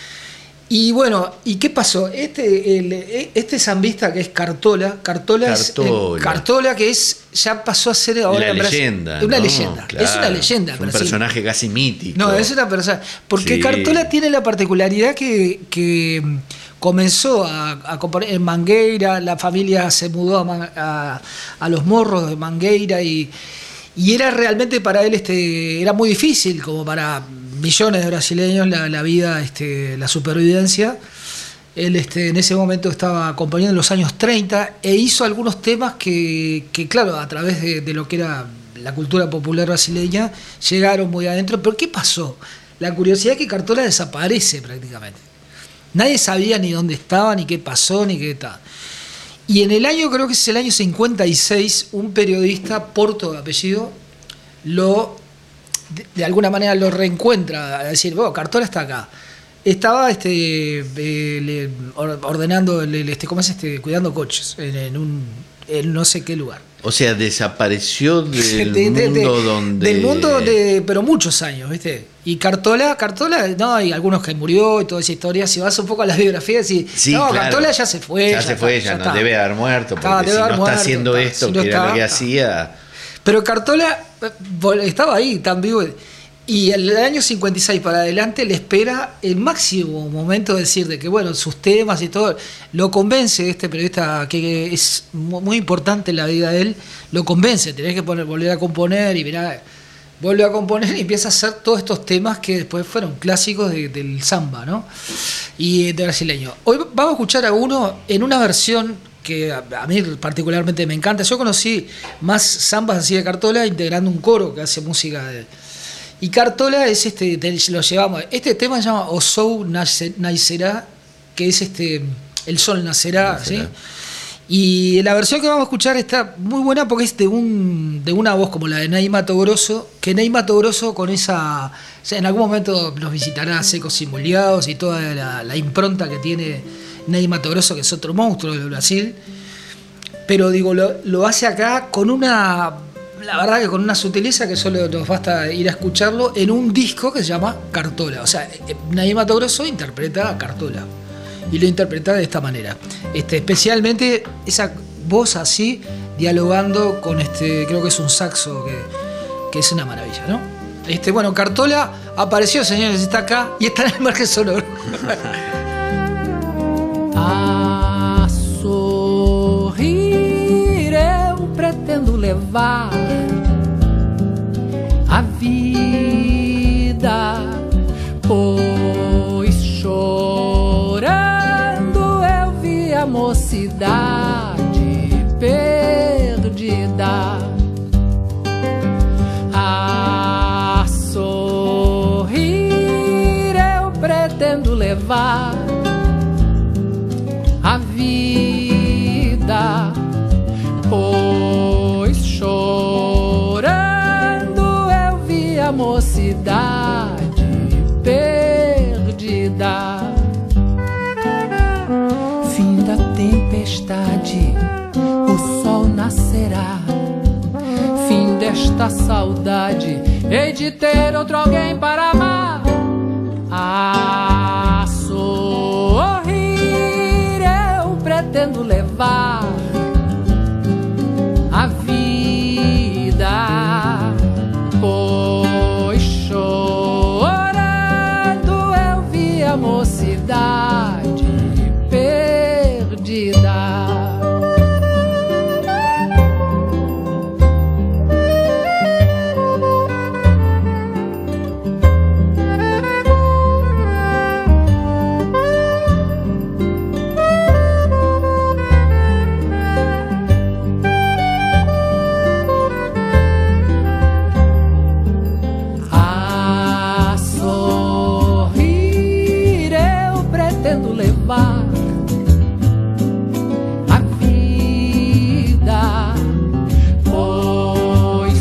Y bueno, ¿y qué pasó? Este, el, este zambista que es Cartola, Cartola, es Cartola. eh, Cartola que es ya pasó a ser ahora La en Brasil- leyenda. una ¿no? leyenda. Claro. Es una leyenda. en Es un Brasil. personaje casi mítico. No, es una persona. Porque Sí. Cartola tiene la particularidad que, que comenzó a, a componer en Mangueira, la familia se mudó a, Man- a, a los morros de Mangueira y, y era realmente para él, este, era muy difícil, como para millones de brasileños, la, la vida, este, la supervivencia. Él este, en ese momento estaba acompañando en los años treinta e hizo algunos temas que, que claro, a través de, de lo que era la cultura popular brasileña, llegaron muy adentro. Pero ¿qué pasó? La curiosidad es que Cartola desaparece prácticamente. Nadie sabía ni dónde estaba, ni qué pasó, ni qué tal. Y en el año, creo que es el año cincuenta y seis, un periodista, Porto de apellido, lo, de, de alguna manera lo reencuentra, a decir, bueno, Cartola está acá. Estaba este, eh, le- or- ordenando, el, el- este, ¿cómo es este? Cuidando coches en, en un en no sé qué lugar. O sea, desapareció del De- de- de- mundo donde... Del mundo, de, pero muchos años, ¿viste? Y Cartola, Cartola, no, hay algunos que murió y toda esa historia. Si vas un poco a las biografías y Sí, no, claro. Cartola ya se fue. Ya, se fue, está, ya, no está. debe haber muerto, porque Está, debe si no haber está muerto, haciendo está. esto, Si no que era está, lo que está. hacía... Pero Cartola eh, vol- estaba ahí, tan vivo. Y en el año cincuenta y seis para adelante le espera el máximo momento de decir de que, bueno, sus temas y todo, lo convence este periodista que es mu- muy importante en la vida de él, lo convence, tenés que poner, volver a componer y mirá, vuelve a componer y empieza a hacer todos estos temas que después fueron clásicos de- del samba, ¿no? Y de brasileño. Hoy vamos a escuchar a uno en una versión que a, a mí particularmente me encanta. Yo conocí más zambas así de Cartola integrando un coro que hace música de... Y Cartola es este, te- lo llevamos. Este tema se llama O Sol Nace- Nacerá, que es este, el sol nacerá, Nacerá. ¿sí? Y la versión que vamos a escuchar está muy buena porque es de un de una voz como la de Ney Mato Grosso, que Ney Mato Grosso con esa, o sea, en algún momento nos visitará Secos y Molhados y toda la, la impronta que tiene Ney Mato Grosso, que es otro monstruo de Brasil. Pero digo, lo, lo hace acá con una, la verdad que con una sutileza que solo nos basta ir a escucharlo en un disco que se llama Cartola. O sea, Ney Mato Grosso interpreta a Cartola y lo interpreta de esta manera. Este, especialmente esa voz así, dialogando con este, creo que es un saxo que, que es una maravilla, ¿no? Este, bueno, Cartola apareció, señores, está acá y está en el margen sonoro. A sorrir eu pretendo levar a vida, pois chorando eu vi a mocidade perdida. A sorrir eu pretendo levar a vida, pois chorando eu vi a mocidade perdida. Fim da tempestade, o sol nascerá. Fim desta saudade, hei de ter outro alguém para amar. A sorrir eu pretendo levar a vida, pois chorando eu vi a mocidade perdida. pretendo levar a vida, pois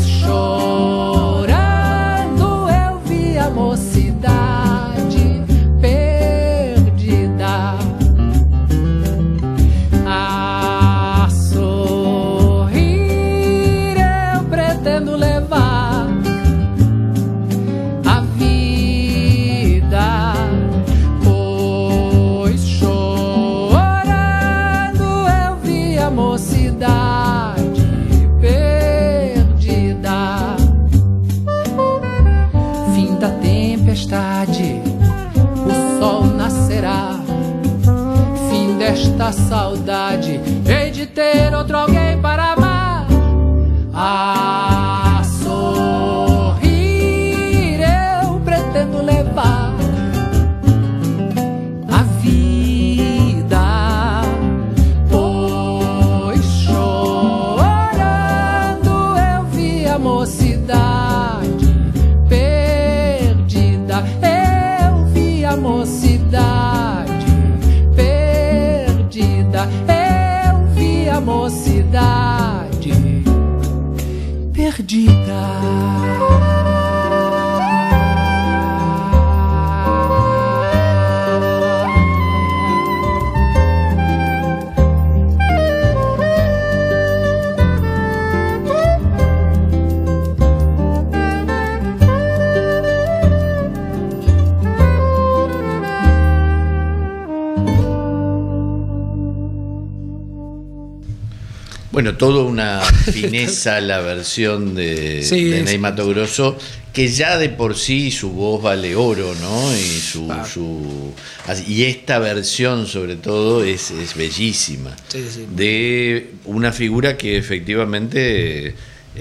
chorando eu vi a mocidade perdida. A sorrir eu pretendo levar a vida, pois chorando eu vi a mocidade perdida. Fim da tempestade, o sol nascerá. Fim desta saudade, hei de ter outro alguém para amar. A sorrir eu pretendo levar a vida, pois chorando eu vi a mocidade perdida. Eu vi a mocidade perdida. Eu vi a mocidade perdida. Bueno, toda una fineza la versión de, Sí, de sí. Ney Matogrosso, que ya de por sí su voz vale oro, ¿no? Y su, Claro. su así- y esta versión sobre todo es, es bellísima. Sí, sí. De una figura que efectivamente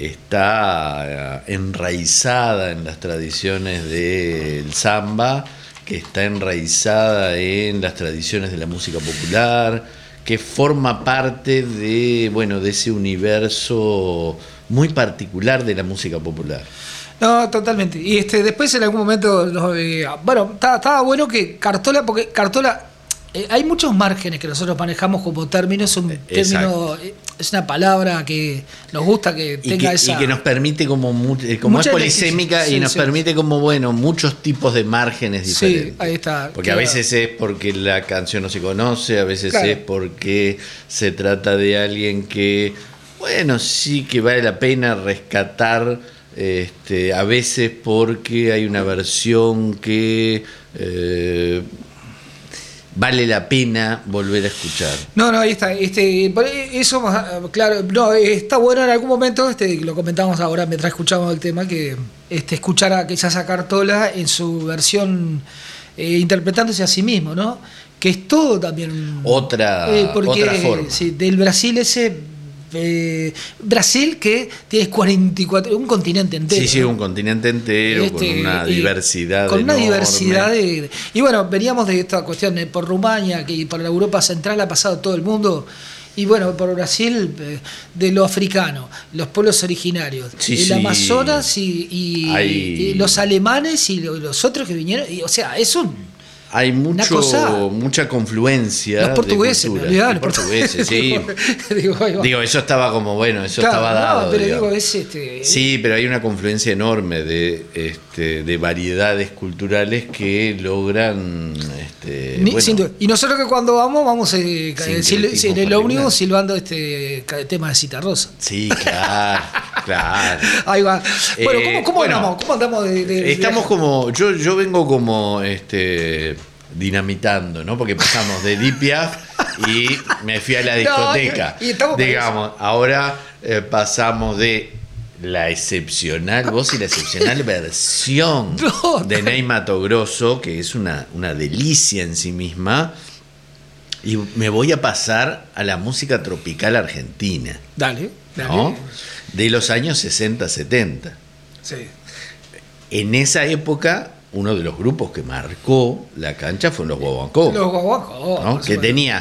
está enraizada en las tradiciones del samba, que está enraizada en las tradiciones de la música popular, que forma parte de, bueno, de ese universo muy particular de la música popular. No, totalmente. Y este después en algún momento, nos, eh, bueno, estaba, estaba bueno que Cartola, porque Cartola, eh, hay muchos márgenes que nosotros manejamos como términos, es un término, eh, es una palabra que nos gusta que Y tenga que, esa... y que nos permite como, mu- eh, como es Mucha polisémica electricidad, y sí, nos sí. permite como, bueno, muchos tipos de márgenes Sí, diferentes. ahí está. Porque a Claro. veces es porque la canción no se conoce, a veces Claro. es porque se trata de alguien que, bueno, sí que vale la pena rescatar, este, a veces porque hay una versión que eh, vale la pena volver a escuchar. No, no, ahí está. Este, por eso, claro, no, está bueno en algún momento, este, lo comentamos ahora mientras escuchamos el tema, que este, escuchar a quizás a Cartola en su versión eh, interpretándose a sí mismo, ¿no? Que es todo también Otra, eh, porque, otra forma. sí, del Brasil ese eh, Brasil que tiene cuarenta y cuatro, un continente entero. Sí, sí, ¿no? un continente entero, Este, con una y- diversidad con una enorme. diversidad de, y bueno, veníamos de esta cuestión de, por Rumania, que por la Europa Central ha pasado todo el mundo, y bueno, por Brasil, eh, de lo africano, los pueblos originarios, Sí, el sí. Amazonas y, y- Hay- y los alemanes y lo- los otros que vinieron, y, o sea, es un... Hay mucho, cosa- mucha confluencia. Los portugueses, de me culturas. olvidaba, Los los portugueses, sí. digo, ahí va. Digo, eso estaba como, bueno, eso Claro, estaba no, dado. pero digamos. digo, es este... Sí, pero hay una confluencia enorme de, este, de variedades culturales que logran. Este, Ni- bueno, sin duda. Y nosotros que cuando vamos, vamos eh, ca- Sincretismo sil- en el particular. ómnibus silbando este ca- tema de Citarrosa. Sí, claro, claro. Ahí va. Bueno, Eh, ¿cómo, cómo bueno, andamos? ¿Cómo andamos de, de- de Estamos viaje? como. Yo, yo vengo como este dinamitando, ¿no? Porque pasamos de Edith Piaf y me fui a la discoteca. y- y estamos con Digamos, ahora eh, pasamos de la excepcional voz y la excepcional versión No, de Ney Matogrosso, que es una, una delicia en sí misma. Y me voy a pasar a la música tropical argentina, Dale, dale. ¿no? De los años sesenta, setenta. Sí. En esa época, uno de los grupos que marcó la cancha fueron los Guaguancó, Los guaguancos. ¿no? Que tenía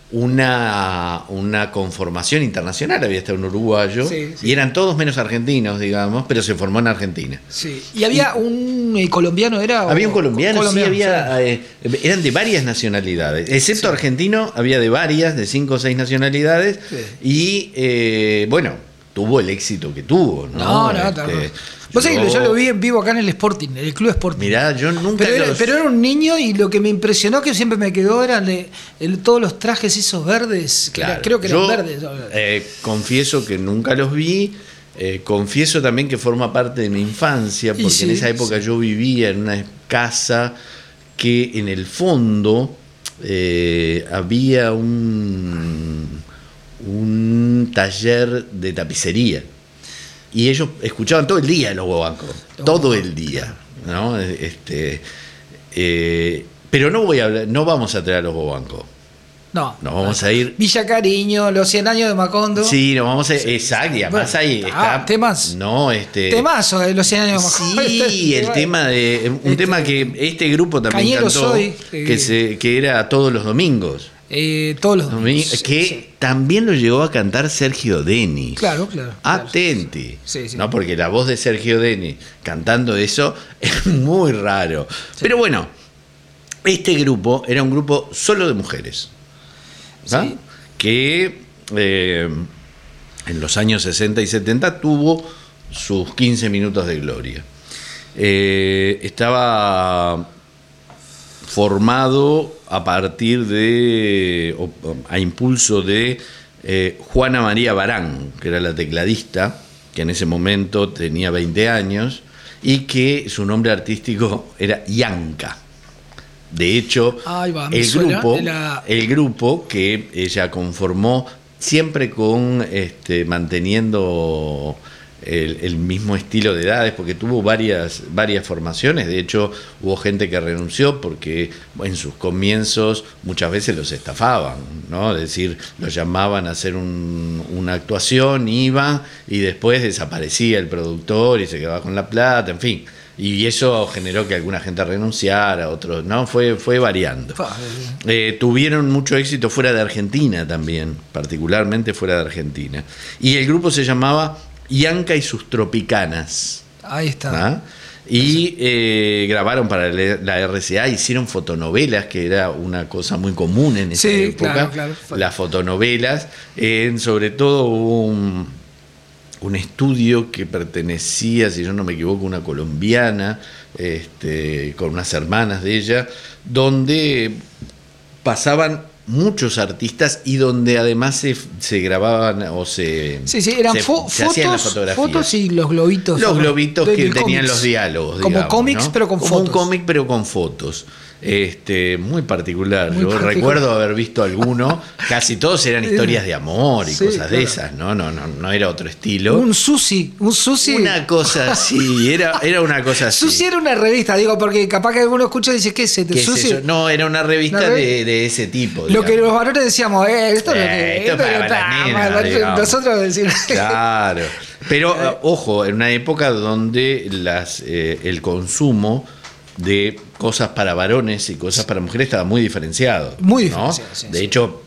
una, una conformación internacional, había hasta un uruguayo, Sí, sí. y eran todos menos argentinos, digamos, pero se formó en Argentina. Sí. Y había un eh, colombiano, ¿era? Había o- un colombiano, colombiano, sí, había, eh, eran de varias nacionalidades, excepto Sí. argentino, había de varias, de cinco o seis nacionalidades, Sí. y eh, bueno, tuvo el éxito que tuvo, ¿no? No, no, Este, no. Vos sabés que yo lo vi en vivo acá en el Sporting, en el Club Sporting. Mirá, yo nunca Pero era, los- pero era un niño y lo que me impresionó que siempre me quedó eran el- el- todos los trajes esos verdes. que era- Claro, creo que eran yo, verdes. eh, confieso que nunca los vi. eh, confieso también que forma parte de mi infancia, Y porque sí, en esa época yo vivía en una casa que en el fondo eh, había un, un taller de tapicería. Y ellos escuchaban todo el día los Bobancos, todo el día, ¿no? Este, eh, pero no voy a hablar, no vamos a traer a los Bobancos. No. Nos vamos a ir. Villa Cariño, los cien años de Macondo. Sí, nos vamos a ir. Exacto, y además Bueno, ahí ah, está. temas. No, este. Temazo de los cien años de Macondo. Sí, el tema de. Un Este, tema que este grupo también Cañero cantó. soy, que, eh, se, que era todos los domingos. Eh, todos los domingos. Sí, que sí. también lo llegó a cantar Sergio Denis. Claro, claro. claro. Atenti. Sí, sí. ¿No? Porque la voz de Sergio Denis cantando eso es muy raro. Pero bueno, este grupo era un grupo solo de mujeres. ¿Ah? Sí. Que eh, en los años sesenta y setenta tuvo sus quince minutos de gloria. Eh, estaba formado a partir de, o, a impulso de eh, Juana María Barán, que era la tecladista, que en ese momento tenía veinte años, y que su nombre artístico era Yanka. De hecho, Ahí va, me el suena grupo, de la- el grupo que ella conformó siempre con este, manteniendo el, el mismo estilo de edades, porque tuvo varias, varias formaciones. De hecho, hubo gente que renunció porque en sus comienzos muchas veces los estafaban, ¿no? Es decir, los llamaban a hacer un- una actuación, iban y después desaparecía el productor y se quedaba con la plata, en fin. Y eso generó que alguna gente renunciara, otros no, fue, fue variando. Fa, Eh, tuvieron mucho éxito fuera de Argentina también, particularmente fuera de Argentina. Y el grupo se llamaba Yanka y sus Tropicanas. Ahí está. ¿Ah? Y eh, grabaron para la R C A, hicieron fotonovelas, que era una cosa muy común en esa Sí, época. claro, claro. Las fotonovelas, eh, sobre todo hubo un, un estudio que pertenecía, si yo no me equivoco, a una colombiana, este, con unas hermanas de ella, donde pasaban muchos artistas y donde además se, se grababan o se, Sí, sí, eran se, fo- se hacían las fotos, fotografías. fotos y los globitos. Los ¿no? globitos Del- que del tenían cómics. los diálogos. Como digamos, cómics, ¿no? pero con Como fotos. un cómic, pero con fotos. Este, muy particular. Muy Yo particular. recuerdo haber visto alguno. Casi todos eran historias de amor y Sí, cosas de claro. esas. No, no, no, no era otro estilo. Un Susi, un Susi. Una cosa así, era, era una cosa así. Susi era una revista, digo, porque capaz que alguno escucha y dice, ¿qué es este ¿Qué es Susi? eso? No, era una revista Una revi- de, de ese tipo. Lo que digamos. los varones decíamos, eh, esto es lo Eh, que. esto es para está las mal, nenas, digamos. nosotros decimos. Claro. Pero eh, ojo, en una época donde las, eh, el consumo de cosas para varones y cosas para mujeres estaba muy diferenciado. Muy ¿no? diferenciado, sí, De sí. hecho,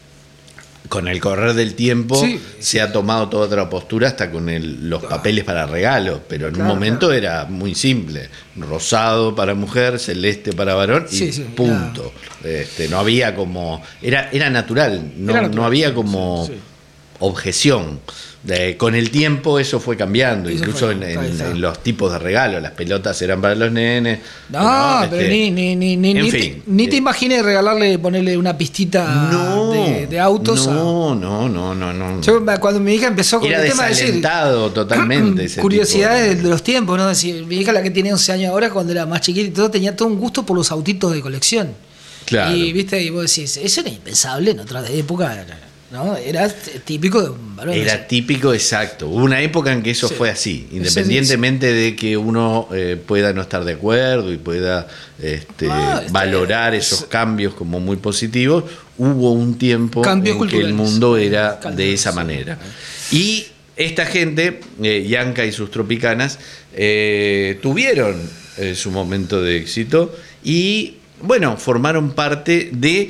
con el correr del tiempo Sí, se ha tomado toda otra postura hasta con el- los papeles para regalos, pero en Claro, un momento era muy simple. Rosado para mujer, celeste para varón y Sí, sí, punto. Este, no había como... Era, era natural, no, Era natural, no había sí, como sí, sí. objeción. De- con el tiempo eso fue cambiando, Eso incluso fue, en, en- ahí está. en los tipos de regalos. Las pelotas eran para los nenes. No, Este, pero ni, ni, ni, ni, en ni fin. te, ni te Eh, imagines regalarle, ponerle una pistita no, de, de autos. a- No, no, no, no, no. Yo, me- cuando mi hija empezó con Era el tema de decir. desalentado totalmente. ese Curiosidades tipo de, de los tiempos, ¿no? Decir, mi hija, la que tiene once años ahora, cuando era más chiquita y todo, tenía todo un gusto por los autitos de colección. Claro. Y viste, y vos decís, eso era impensable en otra época, ¿no? Era típico de un varón. Era así. típico, exacto. Hubo una época en que eso Sí. fue así, Sí, independientemente de que uno eh, pueda no estar de acuerdo y pueda este, Ah, está valorar bien. esos cambios como muy positivos, hubo un tiempo Cambios en que el culturales. mundo era Cambios, de esa sí. manera. Y esta gente, eh, Yanka y sus Tropicanas, eh, tuvieron eh, su momento de éxito y, bueno, formaron parte de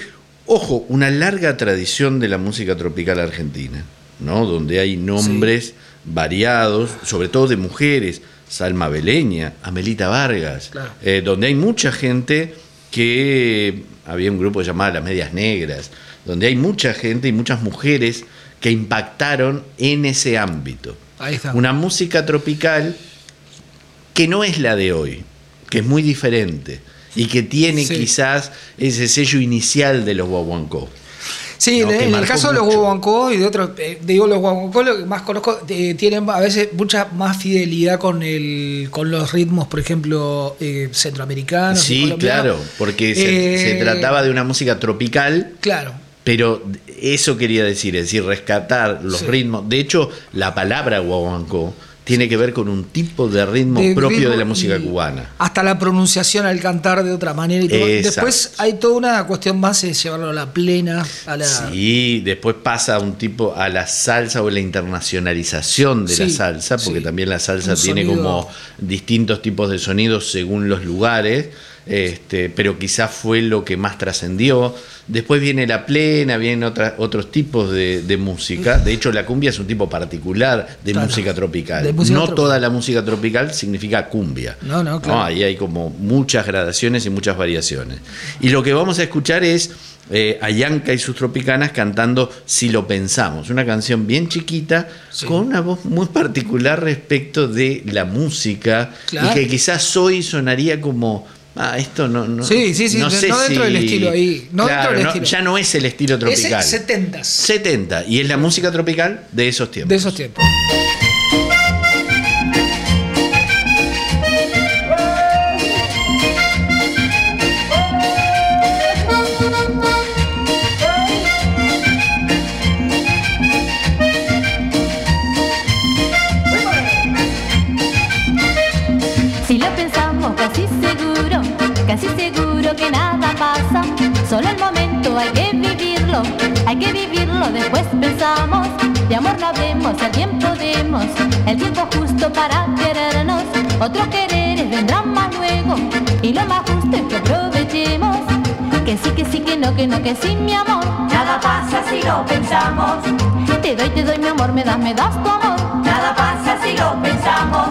Ojo, una larga tradición de la música tropical argentina, ¿no? Donde hay nombres sí. variados, sobre todo de mujeres, Salma Beleña, Amelita Vargas, claro. eh, donde hay mucha gente que, había un grupo llamado Las Medias Negras, donde hay mucha gente y muchas mujeres que impactaron en ese ámbito. Ahí está. Una música tropical que no es la de hoy, que es muy diferente y que tiene sí. quizás ese sello inicial de los guaguancó. Sí, no, en el caso mucho. de los guaguancó y de otros, eh, digo, los guaguancó, lo que más conozco, eh, tienen a veces mucha más fidelidad con el con los ritmos, por ejemplo, eh, centroamericanos. Sí, claro, porque se, eh, se trataba de una música tropical. Claro. Pero eso quería decir, es decir, rescatar los sí. ritmos. De hecho, la palabra guaguancó tiene que ver con un tipo de ritmo de propio ritmo de la música cubana. Hasta la pronunciación al cantar de otra manera. Y todo. Después hay toda una cuestión más de llevarlo a la plena. A la... Sí, después pasa un tipo a la salsa o la internacionalización de sí, la salsa, porque sí. también la salsa un tiene sonido... como distintos tipos de sonidos según los lugares. Este, pero quizás fue lo que más trascendió. Después viene la plena, vienen otra, otros tipos de, de música. De hecho, la cumbia es un tipo particular de claro, música tropical. De música no tropical. Toda la música tropical significa cumbia. No, no, claro. No, ahí hay como muchas gradaciones y muchas variaciones. Y lo que vamos a escuchar es eh, a Yanka y sus tropicanas cantando Si lo pensamos, una canción bien chiquita, sí. con una voz muy particular respecto de la música, claro. y que quizás hoy sonaría como... Ah, esto no, no, sí, sí, sí, no, no sé dentro si, del estilo ahí. No claro, dentro del no, estilo. Ya no es el estilo tropical. Es setenta. setenta. Y es la música tropical de esos tiempos. De esos tiempos. Casi seguro que nada pasa, solo el momento hay que vivirlo, hay que vivirlo, después pensamos, de amor no hablemos, al tiempo demos, el tiempo justo para querernos, otros quereres vendrán más luego, y lo más justo es que aprovechemos, que sí, que sí, que no, que no, que sí, mi amor, nada pasa si lo pensamos, te doy, te doy mi amor, me das, me das tu amor, nada pasa si lo pensamos.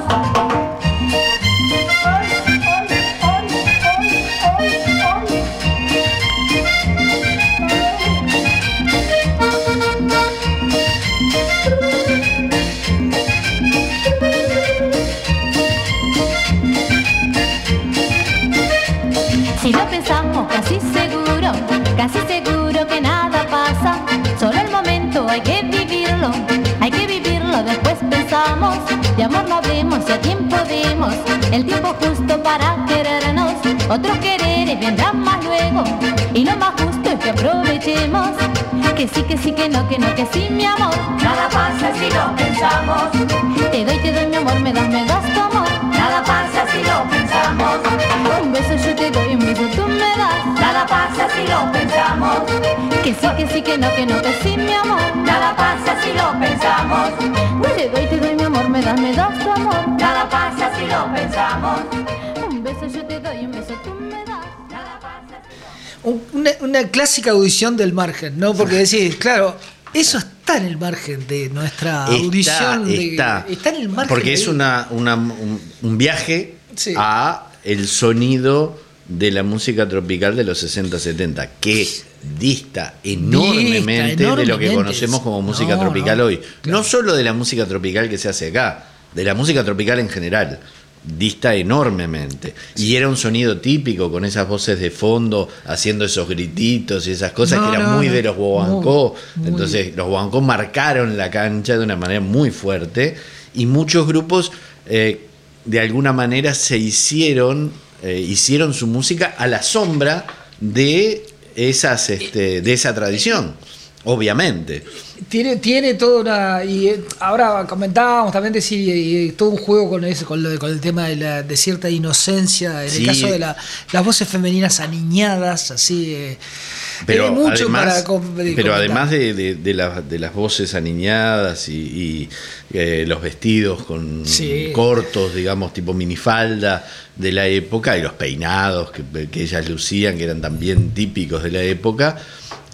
Si lo pensamos casi seguro, casi seguro que nada pasa, solo el momento hay que vivirlo, hay que vivirlo, después pensamos, de amor no hablemos, si a tiempo demos, el tiempo justo para querernos, otros quereres vendrán más luego, y lo más justo es que aprovechemos, que sí, que sí, que no, que no, que sí, mi amor, nada pasa si lo pensamos, te doy, te doy mi amor, me das, me das tu amor, nada pasa si lo pensamos, un beso yo te doy, un beso tú me das, nada pasa si lo pensamos, que sí, que sí, que no, que no, que sí, mi amor, nada pasa si lo pensamos, te doy, te doy mi amor, me das, me das tu amor, nada pasa si lo pensamos, un beso yo te doy, un beso tú me das, nada pasa si... Una, una clásica audición del margen, ¿no? Porque decís, claro, eso está en el margen de nuestra está, audición. De, está, está en el margen. Porque es una, una, un, un viaje sí. a el sonido de la música tropical de los sesenta setenta, que dista enormemente, dista, enormemente de lo que conocemos como música no, tropical no, hoy. Claro. No solo de la música tropical que se hace acá, de la música tropical en general. Dista enormemente. Sí. Y era un sonido típico, con esas voces de fondo, haciendo esos grititos y esas cosas no, que eran no, muy no. de los guaguancó. Entonces, muy. Los guaguancó marcaron la cancha de una manera muy fuerte. Y muchos grupos, eh, de alguna manera, se hicieron, eh, hicieron su música a la sombra de, esas, este, de esa tradición. Obviamente. Tiene, tiene toda una. Y ahora comentábamos también decir y, y todo un juego con eso, con, lo, con el tema de, la, de cierta inocencia, en sí. el caso de la, las voces femeninas aniñadas, así. Eh, pero mucho además, para pero además de, de, de, la, de las voces aniñadas y, y eh, los vestidos con sí. cortos, digamos, tipo minifalda de la época, y los peinados que, que ellas lucían, que eran también típicos de la época.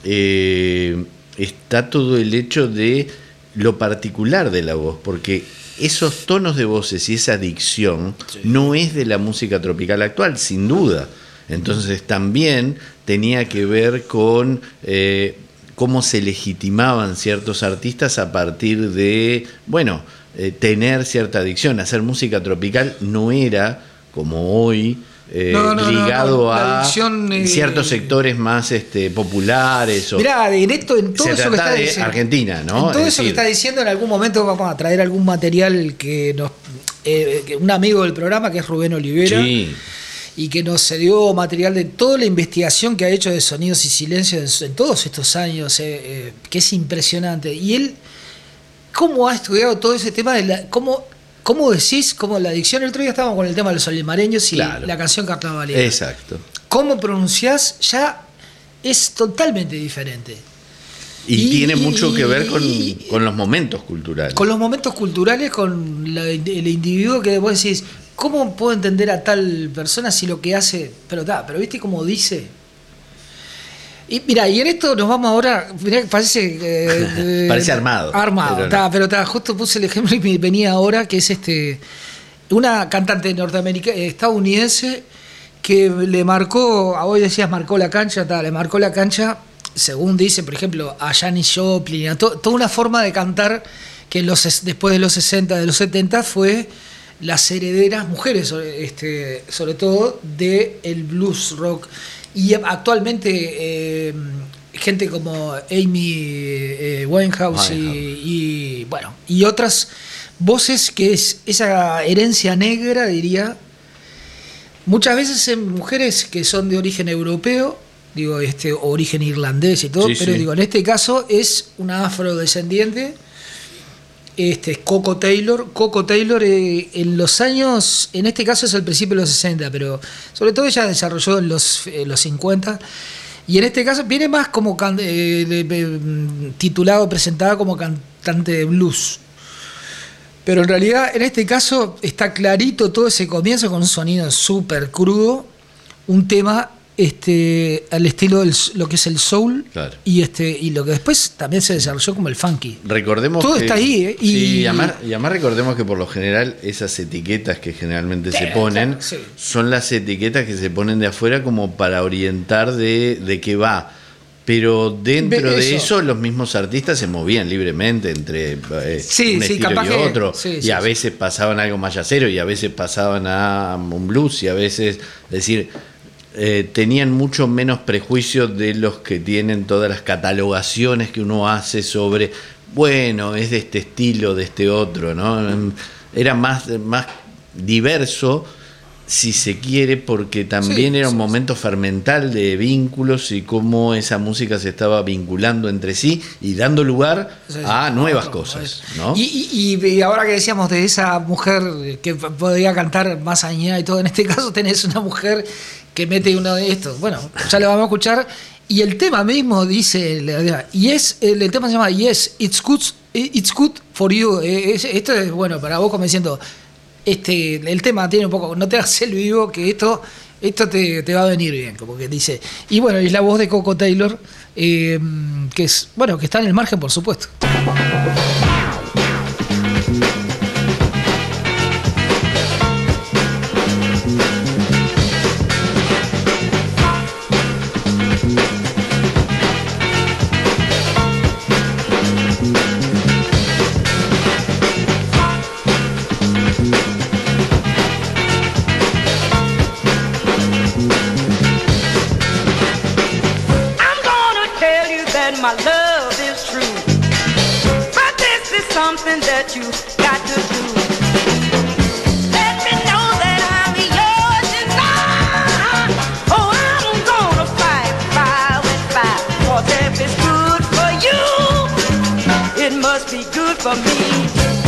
eh, está todo el hecho de lo particular de la voz, porque esos tonos de voces y esa dicción sí. no es de la música tropical actual, sin duda. Entonces también tenía que ver con eh, cómo se legitimaban ciertos artistas a partir de, bueno, eh, tener cierta dicción. Hacer música tropical no era, como hoy, eh, no, no, ligado no, no. a dicción, eh, ciertos sectores más este, populares. O, mirá, en esto, en todo se eso que trata está de diciendo, Argentina, ¿no? En todo es eso decir, que está diciendo, en algún momento vamos a traer algún material que nos... Eh, que un amigo del programa, que es Rubén Olivera, sí. y que nos cedió material de toda la investigación que ha hecho de sonidos y silencios en todos estos años, eh, eh, que es impresionante. Y él, ¿cómo ha estudiado todo ese tema de la... cómo, ¿Cómo decís? Cómo la dicción, el otro día estábamos con el tema de los solimareños y claro. la canción carnavalera. Exacto. ¿Cómo pronunciás? Ya es totalmente diferente. Y, y tiene mucho y, que ver con, y, con los momentos culturales. Con los momentos culturales, con la, el individuo que vos decís, ¿cómo puedo entender a tal persona si lo que hace... Pero ta, pero viste cómo dice... Y mira, y en esto nos vamos ahora, mirá, parece eh, parece armado. Armado, pero, ta, no. pero ta, justo puse el ejemplo y me venía ahora, que es este una cantante norteamericana, estadounidense, que le marcó, a hoy decías marcó la cancha, ta, le marcó la cancha, según dice, por ejemplo, a Janis Joplin, a to, toda una forma de cantar que en los, después de los sesenta, de los setenta, fue las herederas, mujeres, este, sobre todo, del blues rock. Y actualmente eh, gente como Amy eh, Winehouse y, y bueno y otras voces, que es esa herencia negra, diría, muchas veces en mujeres que son de origen europeo, digo, este origen irlandés y todo, sí, pero sí. digo, en este caso es una afrodescendiente. Este, Coco Taylor, Coco Taylor eh, en los años, en este caso es al principio de los sesenta, pero sobre todo ella desarrolló en los, eh, los cincuenta, y en este caso viene más como can, eh, eh, titulado, presentada como cantante de blues, pero en realidad en este caso está clarito todo ese comienzo con un sonido súper crudo, un tema este al estilo de lo que es el soul, claro. y este y lo que después también se desarrolló como el funky. Recordemos todo que, está ahí, ¿eh? y, sí, y, además, y además recordemos que por lo general esas etiquetas que generalmente sí, se ponen claro, sí. son las etiquetas que se ponen de afuera como para orientar de, de qué va. Pero dentro eso. de eso los mismos artistas se movían libremente entre eh, sí, un sí, estilo capaz y que, otro, sí, y sí, a sí. veces pasaban algo más yacero y a veces pasaban a un blues y a veces, es decir, eh, tenían mucho menos prejuicios de los que tienen todas las catalogaciones que uno hace sobre, bueno, es de este estilo, de este otro, ¿no? Era más, más diverso, si se quiere, porque también sí, era un sí, momento sí. fermental de vínculos y cómo esa música se estaba vinculando entre sí y dando lugar sí, sí, a nuevas no, cosas, ¿no? Y, y, y ahora que decíamos de esa mujer que podía cantar más allá y todo, en este caso tenés una mujer que mete uno de estos, bueno, ya lo vamos a escuchar, y el tema mismo dice, y es el, el tema se llama Yes, it's good, it's good for you. Esto es bueno para vos, como diciendo, este, el tema tiene un poco, no te hagas el vivo, que esto, esto te, te va a venir bien, como que dice. Y bueno, es la voz de Coco Taylor, eh, que es, bueno, que está en el margen, por supuesto. My love is true, but this is something that you got to do. Let me know that I'm yours tonight. Oh, I'm gonna fight fire with fire, 'cause if it's good for you, it must be good for me.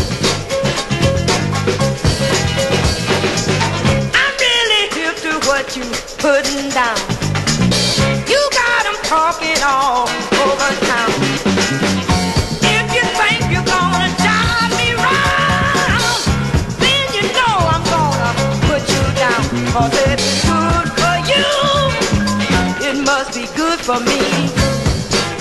I'm really hip to what you putting down. You got 'em talking all over town. If you think you're gonna drive me round, then you know I'm gonna put you down. 'Cause if it's good for you, it must be good for me.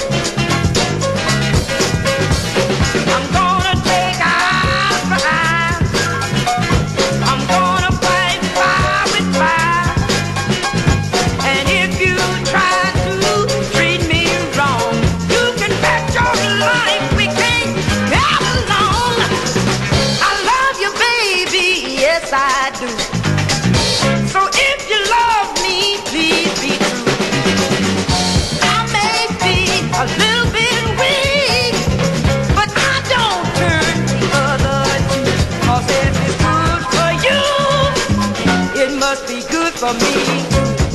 for me.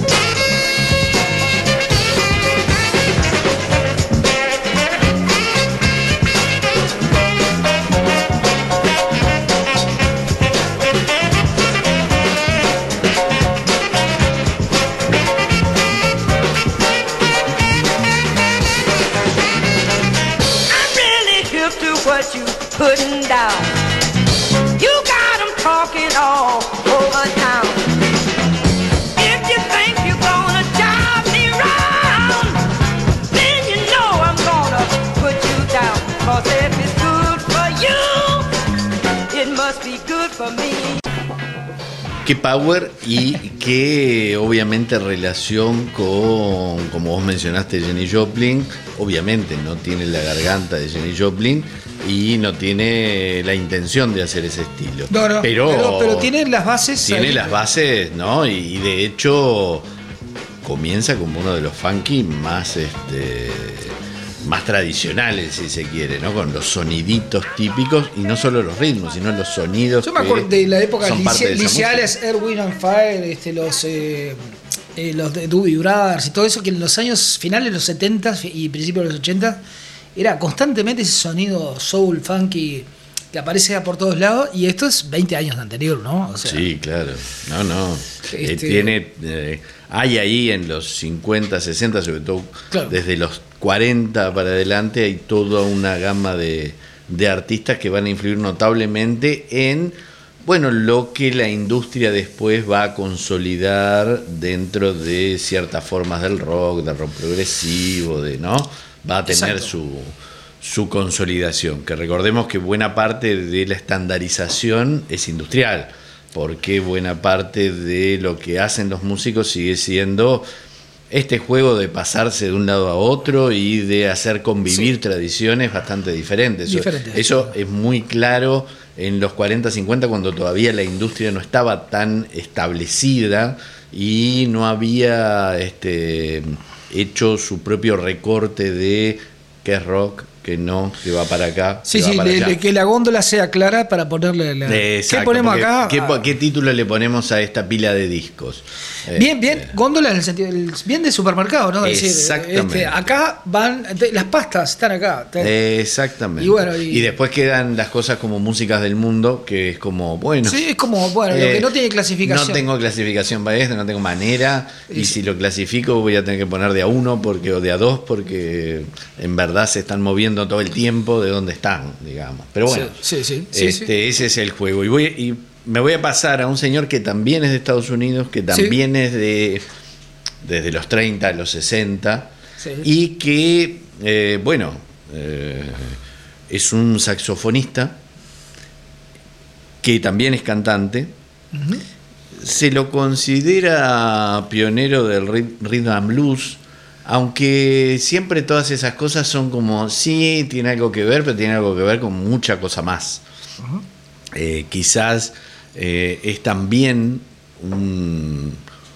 What you putting down? You got 'em talking all over town. If you think you're gonna drive me round, then you know I'm gonna put you down. 'Cause if it's good for you, it must be good for me. Qué power y qué obviamente relación con, como vos mencionaste, Jenny Joplin. Obviamente no tiene la garganta de Jenny Joplin y no tiene la intención de hacer ese estilo. No, no, pero, pero, pero tiene las bases. Tiene ahí. las bases, ¿no? Y, y de hecho comienza como uno de los funky más este más tradicionales, si se quiere, ¿no? Con los soniditos típicos y no solo los ritmos, sino los sonidos. Yo me acuerdo de la época lice, liceales, Earth, Wind and Fire, este, los eh, eh, los de Doobie Brothers y todo eso, que en los años finales de los setenta y principios de los ochenta era constantemente ese sonido soul, funky, que aparece por todos lados, y esto es veinte años anterior, ¿no? O sea, sí, claro. No, no. Este... Eh, tiene, eh, hay ahí en los cincuenta, sesenta, sobre todo, claro, desde los cuarenta para adelante, hay toda una gama de, de artistas que van a influir notablemente en, bueno, lo que la industria después va a consolidar dentro de ciertas formas del rock, del rock progresivo, de, ¿no? Va a tener su, su consolidación. Que recordemos que buena parte de la estandarización es industrial, porque buena parte de lo que hacen los músicos sigue siendo este juego de pasarse de un lado a otro y de hacer convivir sí. tradiciones bastante diferentes. Diferente. Eso, eso es muy claro en los cuarenta, cincuenta, cuando todavía la industria no estaba tan establecida y no había este, hecho su propio recorte de qué es rock, que no, que va para acá. Sí, que sí, va para le, allá. le, que la góndola sea clara para ponerle la... Exacto, ¿qué ponemos acá? ¿Qué, ¿Qué título le ponemos a esta pila de discos? Bien, bien, eh, góndola en el sentido, bien de supermercado, ¿no? Exactamente. Decir, este, acá van, las pastas están acá. Exactamente. Y, bueno, y, y después quedan las cosas como músicas del mundo, que es como, bueno. Sí, es como, bueno, eh, lo que no tiene clasificación. No tengo clasificación para esto, no tengo manera, y, y si lo clasifico voy a tener que poner de a uno porque, o de a dos, porque en verdad se están moviendo todo el tiempo de donde están, digamos. Pero bueno, sí, sí, este, sí, sí. ese es el juego. Y voy y me voy a pasar a un señor que también es de Estados Unidos, que también sí. es de desde los treinta a los sesenta, sí. y que, eh, bueno, eh, es un saxofonista que también es cantante. Uh-huh. Se lo considera pionero del rhythm and blues, aunque siempre todas esas cosas son como, sí, tiene algo que ver, pero tiene algo que ver con mucha cosa más. Uh-huh. Eh, quizás eh, es también un,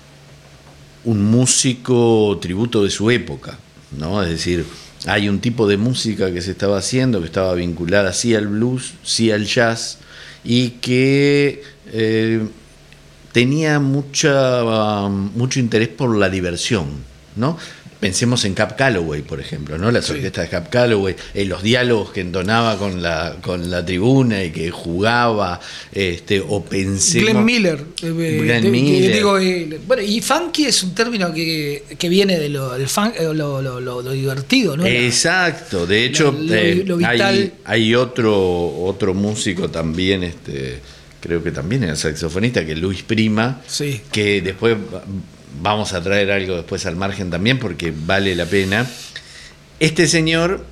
un músico tributo de su época, ¿no? Es decir, hay un tipo de música que se estaba haciendo, que estaba vinculada sí al blues, sí al jazz, y que eh, tenía mucha, mucho interés por la diversión, ¿no? Pensemos en Cab Calloway, por ejemplo, ¿no? Las sí. orquestas de Cab Calloway, eh, los diálogos que entonaba con la, con la tribuna y que jugaba, este, o pensemos... Glenn Miller. Eh, Glenn de, Miller. Que, digo, eh, bueno, y funky es un término que, que viene de lo, el fun, lo, lo, lo, lo divertido, ¿no? Exacto, de hecho, la, eh, lo, lo hay, hay otro, otro músico también, este, creo que también era saxofonista, que es Luis Prima, sí. que después... Vamos a traer algo después al margen también porque vale la pena. Este señor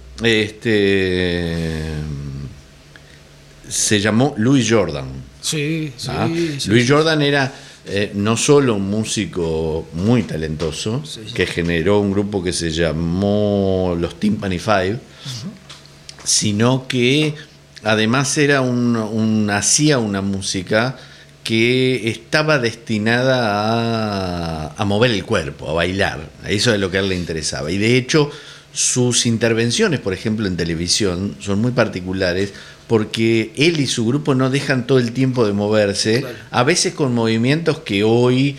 este, se llamó Louis Jordan. Sí, sí, ¿Ah? sí Louis sí, Jordan era eh, no solo un músico muy talentoso, sí, sí. que generó un grupo que se llamó los Timpani Five, uh-huh. sino que además era un, un, hacía una música que estaba destinada a, a mover el cuerpo, a bailar. Eso es lo que a él le interesaba. Y de hecho, sus intervenciones, por ejemplo, en televisión, son muy particulares porque él y su grupo no dejan todo el tiempo de moverse, claro. a veces con movimientos que hoy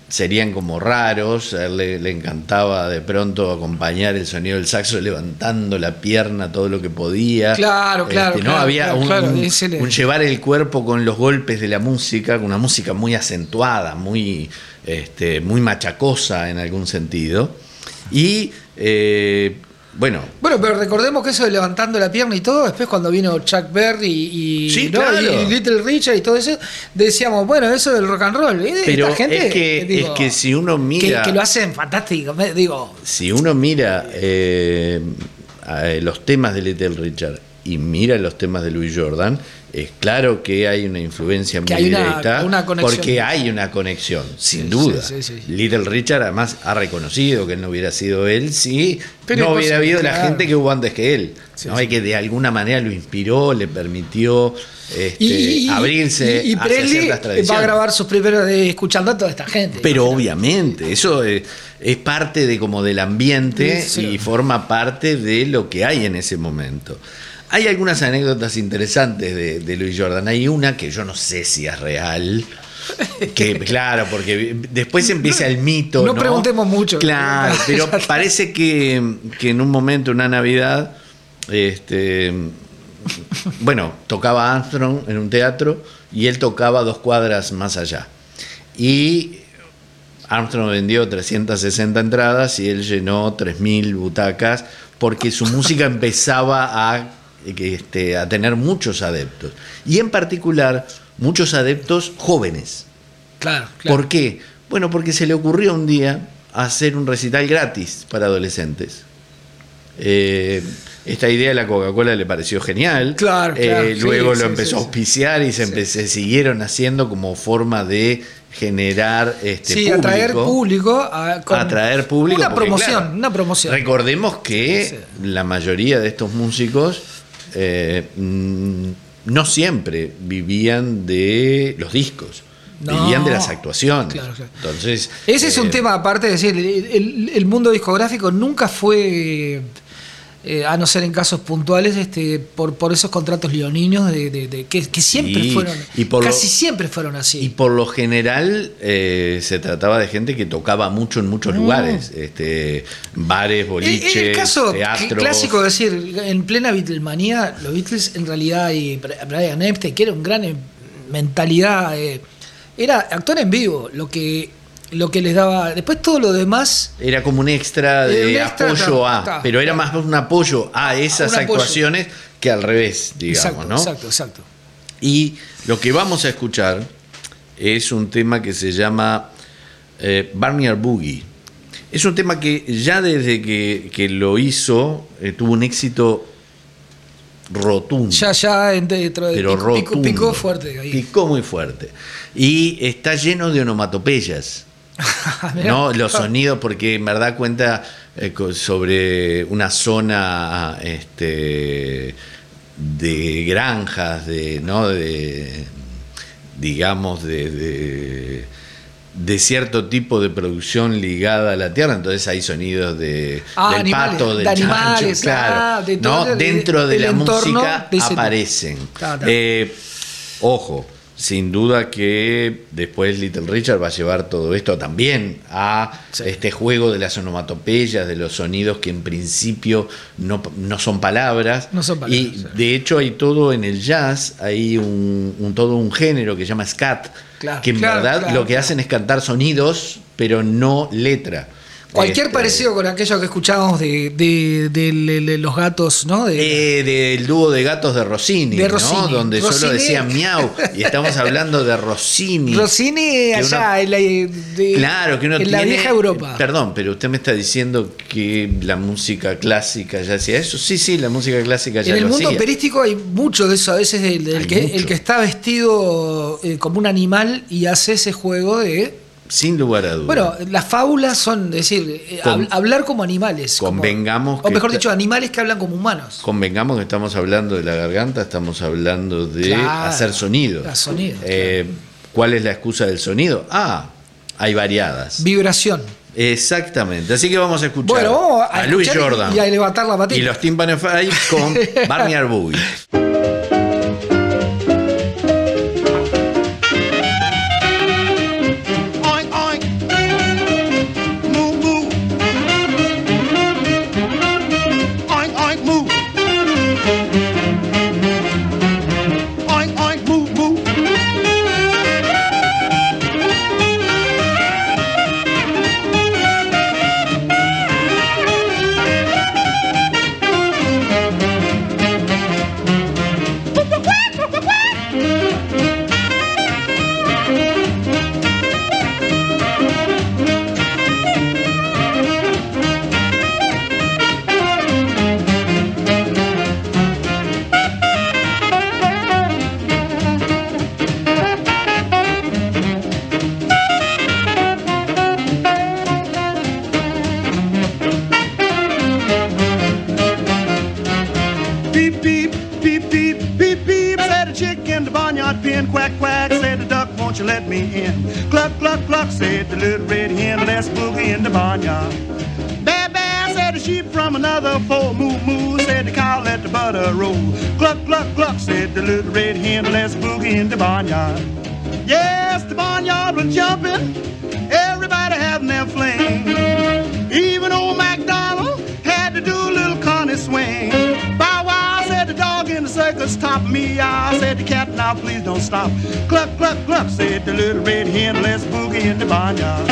serían como raros. A él le, le encantaba de pronto acompañar el sonido del saxo levantando la pierna todo lo que podía. Claro, claro. Este, ¿no? claro, Había claro, un, claro, un- excelente. un llevar el cuerpo con los golpes de la música, con una música muy acentuada, muy, este, muy machacosa en algún sentido. Y eh, bueno, Bueno, pero recordemos que eso de levantando la pierna y todo, después cuando vino Chuck Berry y, Sí, ¿no? claro. y Little Richard y todo eso, decíamos, bueno, eso del rock and roll. ¿eh? pero Esta gente, es, que, digo, es que si uno que, mira... que lo hacen fantástico, me- digo, Si uno mira eh, a los temas de Little Richard y mira los temas de Louis Jordan, es claro que hay una influencia muy Que hay una- directa, una conexión. porque hay una conexión, sin Sí, duda. sí, sí, sí. Little Richard además ha reconocido que no hubiera sido él si Pero no es hubiera posible, habido la claro. gente que hubo antes que él, Sí, ¿no? sí. Y que de alguna manera lo inspiró, le permitió este, y, y- abrirse y, y hacia Presley ciertas va a tradiciones. grabar sus primeros de, escuchando a toda esta gente. Pero obviamente, eso es, es parte de como del ambiente Sí, sí. y forma parte de lo que hay en ese momento. Hay algunas anécdotas interesantes de, de Louis Jordan. Hay una que yo no sé si es real. Que claro, porque después empieza el mito. No No, preguntemos mucho. Claro, pero parece que, que en un momento, una Navidad, este, bueno, tocaba Armstrong en un teatro y él tocaba dos cuadras más allá. Y Armstrong vendió trescientas sesenta entradas y él llenó tres mil butacas porque su música empezaba a, este, a tener muchos adeptos. Y en particular, muchos adeptos jóvenes. Claro, claro. ¿Por qué? Bueno, porque se le ocurrió un día hacer un recital gratis para adolescentes. Eh, esta idea de la Coca-Cola le pareció genial. Claro, claro. Eh, Sí, luego sí, lo sí, empezó a sí. auspiciar y se, empe- se siguieron haciendo como forma de generar este, Sí, público. atraer público. A, con Atraer público. Una porque, promoción, claro, una promoción. Recordemos que Sí. la mayoría de estos músicos eh, mm, no siempre vivían de los discos. No. Vivían de las actuaciones. Claro, claro. Entonces, Ese es un eh, tema aparte, es decir, el, el- el mundo discográfico nunca fue, eh, a no ser en casos puntuales, este, por, por esos contratos leoninos de, de- de- que, que siempre Sí, fueron, y por casi lo- siempre fueron así. Y por lo general eh, se trataba de gente que tocaba mucho en muchos lugares, este, bares, boliches, el, el caso teatros. clásico, es decir, en plena Beatlemanía, los Beatles en realidad, y Brian Epstein, que era un gran eh, mentalidad, eh, era actuar en vivo, lo que, lo que les daba. Después todo lo demás. Era como un extra de Un extra, apoyo ta, a, ta, pero era ta. más un apoyo a esas Un apoyo. actuaciones que al revés, digamos, Exacto, ¿no? exacto, exacto. Y lo que vamos a escuchar es un tema que se llama eh, Barnyard Boogie. Es un tema que ya desde que, que lo hizo eh, tuvo un éxito rotundo. Ya, ya en- dentro de pero pico, pico, rotundo. picó fuerte ahí. Picó muy fuerte. Y está lleno de onomatopeyas. Mirá. ¿No? Los sonidos, porque en verdad cuenta eh, co- sobre una zona este, de granjas, de, ¿no? de digamos, de, de, de cierto tipo de producción ligada a la tierra. Entonces hay sonidos de, Ah, del animales, pato, del de animales, chancho, claro. ah, de ¿no? todo el- Dentro de el la entorno música de ese- aparecen. Ta, ta. Eh, ojo, sin duda que después Little Richard va a llevar todo esto también a Sí. este juego de las onomatopeyas, de los sonidos que en principio no, no son palabras. No son palabras, Y sí. de hecho hay todo en el jazz, hay un, un- todo un género que se llama scat, Claro, que en claro, verdad claro, lo que claro. hacen es cantar sonidos, pero no letra. Cualquier Este, parecido con aquello que escuchábamos de, de- de- de- de los gatos, ¿no? De, Eh, del dúo de gatos de Rossini, De ¿no? Rossini. Donde solo Rossini. decían miau. Y estamos hablando de Rossini. Rossini allá, uno- en la, de- Claro, que uno en la tiene- vieja Europa. Perdón, pero usted me está diciendo que la música clásica ya hacía eso. Sí, sí, la música clásica ya En el lo mundo hacía. operístico hay mucho de eso, a veces el, el Hay que, mucho. el que está vestido eh, como un animal y hace ese juego de... Sin lugar a dudas. Bueno, las fábulas son, es decir, eh, Con- hab- hablar como animales. como- convengamos o que mejor esta- dicho, animales que hablan como humanos. Convengamos que estamos hablando de la garganta, estamos hablando de Claro, hacer sonido. hacer sonido, Eh, ¿Cuál es la excusa del sonido? Ah, hay variadas. Vibración. Exactamente. Así que vamos a escuchar Bueno, vamos a, a Louis escuchar Jordan y a levantar la patita. y los Tympanoid con Barnyard Boogie. Oink, oink, quack, quack, said the duck, won't you let me in? Cluck, cluck, cluck, said the little red hen, let's boogie in the barnyard. Bear, bear, said the sheep from another fold. Moo, moo, said the cow, let the butter roll. Cluck, cluck, cluck, said the little red hen, let's boogie in the barnyard. Yes, the barnyard was jumping, everybody having their fling. Even old MacDonald had to do a little Connie swing. Bow wow, said the dog in the circus, top of me, I said the cat, now please don't stop. Cluck, cluck, cluck, said the little red hen, let's boogie in the barnyard.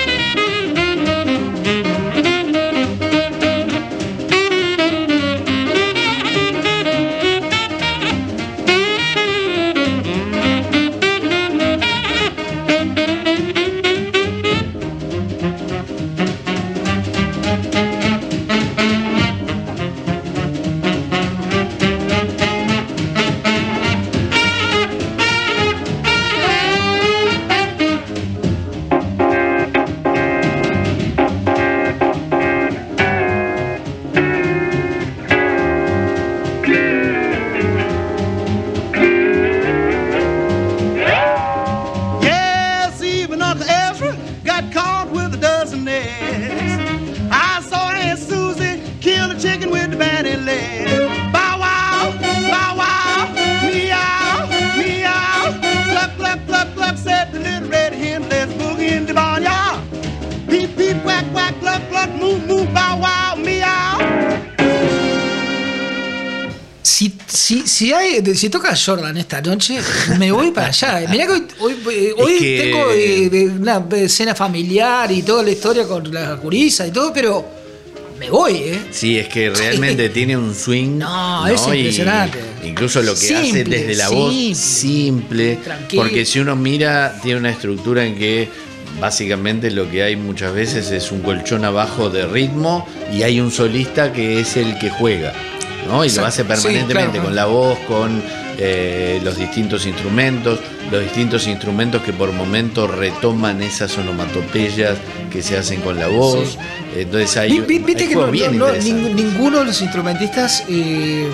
Si, si, si, hay, si toca Jordan esta noche, me voy para allá. Mirá que hoy, hoy, hoy que... tengo de, de una escena familiar y toda la historia con la gurisa y todo, pero me voy, ¿eh? Sí, es que realmente sí. Tiene un swing. No, ¿no? Es impresionante. Y incluso lo que simple, hace desde la simple, voz, simple. Tranquilo. Porque si uno mira, tiene una estructura en que básicamente lo que hay muchas veces es un colchón abajo de ritmo y hay un solista que es el que juega, ¿no? Y exacto, lo hace permanentemente, sí, claro, con la voz, con eh, los distintos instrumentos, los distintos instrumentos que por momentos retoman esas onomatopeyas que se hacen con la voz. Sí. Entonces hay, ¿Viste hay que no, bien no, ninguno de los instrumentistas eh,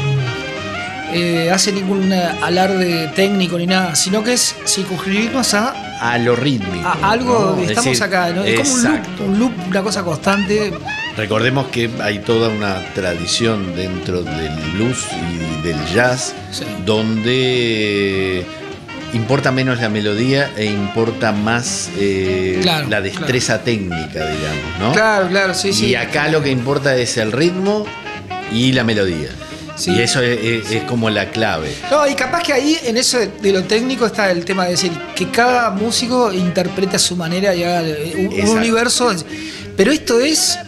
eh, hace ningún alarde técnico ni nada, sino que es circunscribirnos a a lo rítmico, a algo, ¿no? Estamos decir, acá, ¿no? Es como un loop, un loop, una cosa constante. Recordemos que hay toda una tradición dentro del blues y del jazz, sí, donde importa menos la melodía e importa más eh, claro, la destreza claro. técnica, digamos, ¿no? Claro, claro, sí, y sí. Y acá lo que importa es el ritmo y la melodía. Sí. Y eso es, es, es como la clave. No, y capaz que ahí en eso de, de lo técnico está el tema de decir que cada músico interpreta a su manera y haga un, un universo. Pero esto es...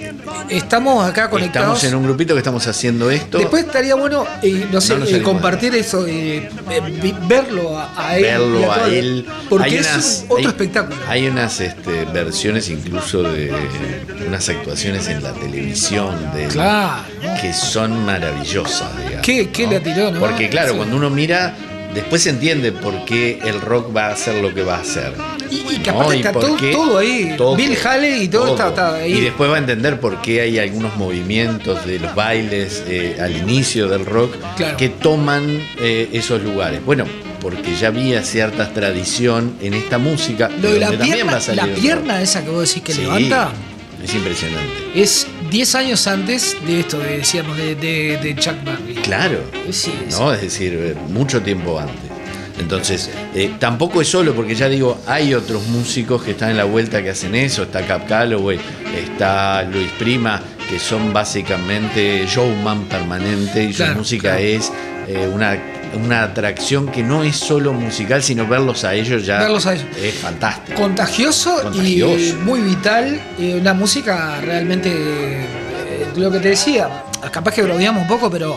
Estamos acá conectados. Estamos en un grupito que estamos haciendo esto. Después estaría bueno, eh, no sé, no eh, compartir eso, eh, eh, verlo a, a él. Verlo a, a él. Porque hay es unas, otro hay, espectáculo. Hay unas este, versiones incluso de unas actuaciones en la televisión de claro, él, que son maravillosas, digamos. ¿Qué, qué ¿no? le tiró, no? Porque claro, sí, cuando uno mira, después se entiende por qué el rock va a hacer lo que va a hacer. Y, y que aparte ¿no? está todo, todo ahí. Todo, Bill Haley y todo, todo. Está, está ahí. Y después va a entender por qué hay algunos movimientos de los bailes eh, al inicio del rock claro. que toman eh, esos lugares. Bueno, porque ya había cierta tradición en esta música. Lo de la pierna, la pierna esa que vos decís que sí, levanta. Es impresionante. Es diez años antes de esto, de, decíamos, de, de, de Chuck Berry. Claro. Sí, sí. ¿No? Es decir, mucho tiempo antes. Entonces, eh, tampoco es solo, porque ya digo, hay otros músicos que están en la vuelta que hacen eso. Está Cab Calloway, está Luis Prima, que son básicamente showman permanente y claro, su música claro. es eh, una, una atracción que no es solo musical, sino verlos a ellos ya verlos a ellos. Es fantástico. Contagioso, Contagioso. Y muy vital. Eh, una música realmente, eh, lo que te decía, capaz que bromeamos un poco, pero...